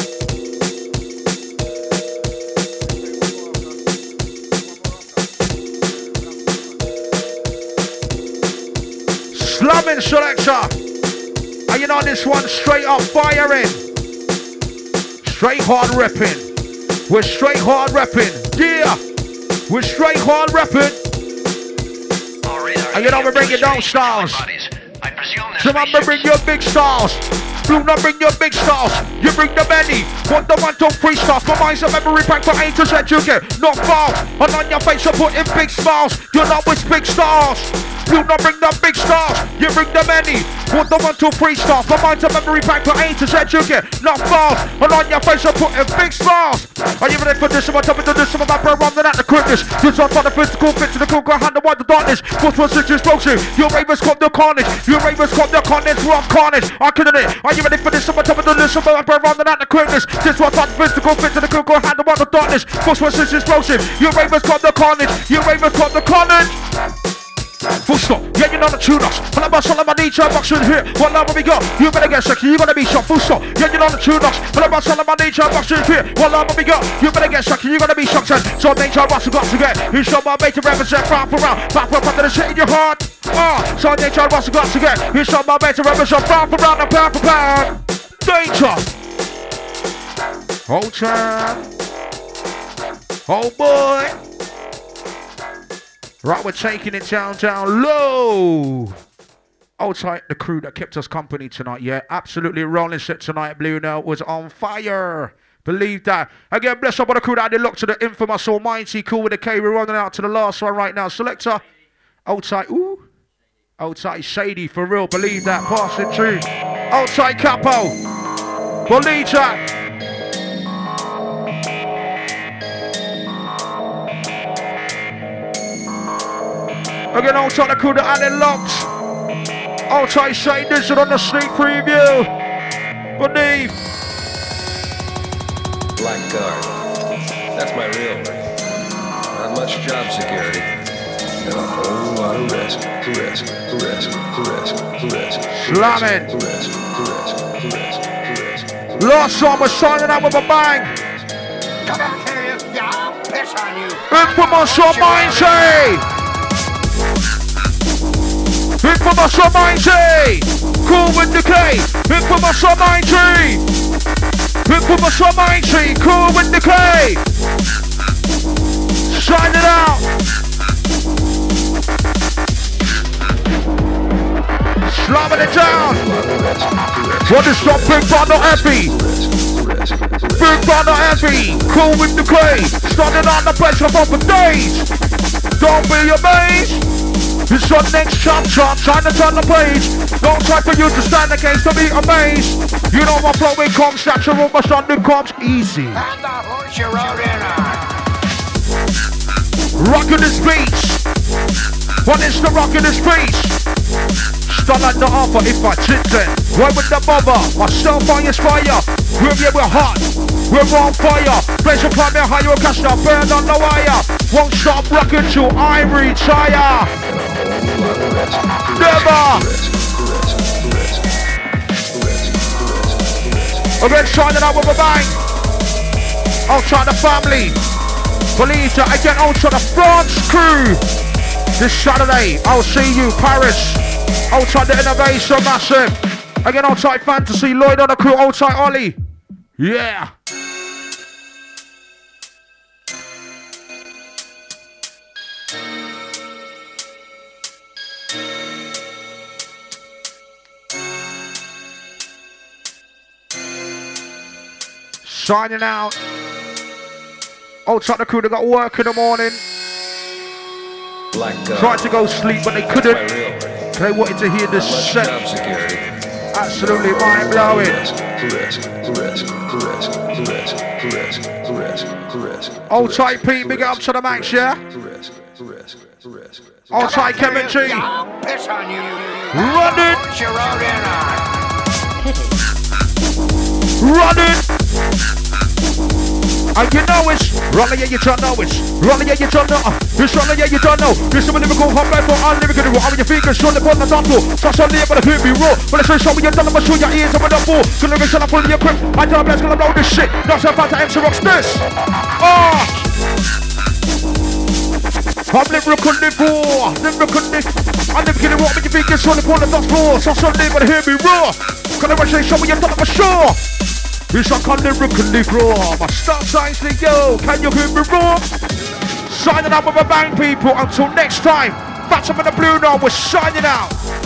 Slumming selector. And you know this one straight up firing. Straight hard repping. We're straight hard repping. Yeah. We're straight hard repping. And you know we bring your down stars. Remember bring your big stars. Blue not bring your big stars. You bring the many. Want the 1, 2, 3 stars. My mind's a memory bank for A to Z. You get not far. And on your face I put in big smiles. You're not with big stars. You not bring the big stars, you bring the many. Want the 1, 2, 3 stars. My mind's a memory bank for A to Z. You get not far. And on your face I put in big stars. Are you ready for this? I'm on top of this. I'm about to run at the quickness. This one's for the physical fit to the cool hand the one the darkness. What's 6 explosive? Your ravers caught the carnage. Your ravers caught the carnage. Rock carnage. I couldn't it. Are you ready for this? I'm on top of this. I'm about to run at the quickness. This one's for the physical fit to the cool hand the one the darkness. What's 6 explosive? Your ravers caught the carnage. Your ravers caught the carnage. Full stop, yeah, you know the tune us. When I'm a DJ box in here, what love we got? You better get sexy, you gotta be shot. Full stop, yeah, you know the tune us. When I'm a DJ box in here, what love we got? You better get sexy, you gotta be shocked. So nature Russell got to get. He's shot my mate to represent round for round. Back up under the shit in your heart. So nature Russell got to get. He's shot my mate to represent round for round and pound for pound. Danger. Hold time. Oh boy. Right, we're taking it down low. Hold tight, the crew that kept us company tonight, yeah. Absolutely rolling shit tonight. Blue Note was on fire. Believe that. Again, bless up on the crew that they look to the infamous almighty Cool with the K. We're running out to the last one right now. Selector. Old tight. Ooh. Old tight Shady for real. Believe that. Passing through. Old tight Capo. Believe that. Again, old tight the crew that had it locked. Old tight Shady Digital on the sneak preview. Believe. Blackguard. That's my real name. Not much job security. And a whole lot of risk. Slamming. Last time we're signing out with a bang. Come back here, you. I'll piss on you. Infamous almighty. Infamous almighty. Cool with the K. Infamous almighty. Infamous almighty. Cool with the K. Shine it out. Slamming it down. What is that? Big Brother Effie. Big Brother Effie. Cool with the K. Starting on the pressure for days. Don't be amazed. It's your next chapter, trying to turn the page. No time for you to stand against to be amazed. You know my flowing comes, natural, my standing comes easy. And the horse you rode in on. Rockin' this beach. What is the rockin' this beach? Start like the offer if I didn't. Why would the bother? Myself on your fire. We're hot. We're on fire. Pleasure climbing higher, catch the burn on the wire. Won't stop rocking till I retire. Never. Again, shining out with a bang. Ultra the family. Believe that again, Ultra the France crew. This Saturday, I'll see you, Paris. Ultra the innovation, massive. Again, Ultra Fantasy, Lloyd on the crew, Ultra Ollie. Yeah. Signing out. Ultra the crew, they got work in the morning. Tried to go sleep, but they couldn't. They wanted to hear the set. Absolutely mind blowing. Old tight Pete, big up to the max, yeah? Old tight Kevin G. Running. And you know it's running, yeah, you don't know it's running, yeah, you don't know. It's running, yeah, you don't know. This is a lyrical hot man for unlimited. How your fingers show the ball, not to. Such a live, but I hear me raw. But let's show me your done, I'm show your ears, I'm a fool. Gonna be shut up full of your grip. I tell them, gonna blow this shit. Not so far to MC Rocks this. Oh! I'm lyrical raw. Lyrical I'm never gonna rock with your fingers on the ball, not floor. Such a live, but I hear me raw. Gonna show me your done, I'm sure. It's like I'm lyrically raw. My start signs to go. Can you hear me raw? Signing out with a bang, people. Until next time. Phantom and the Blue Note, we're signing out.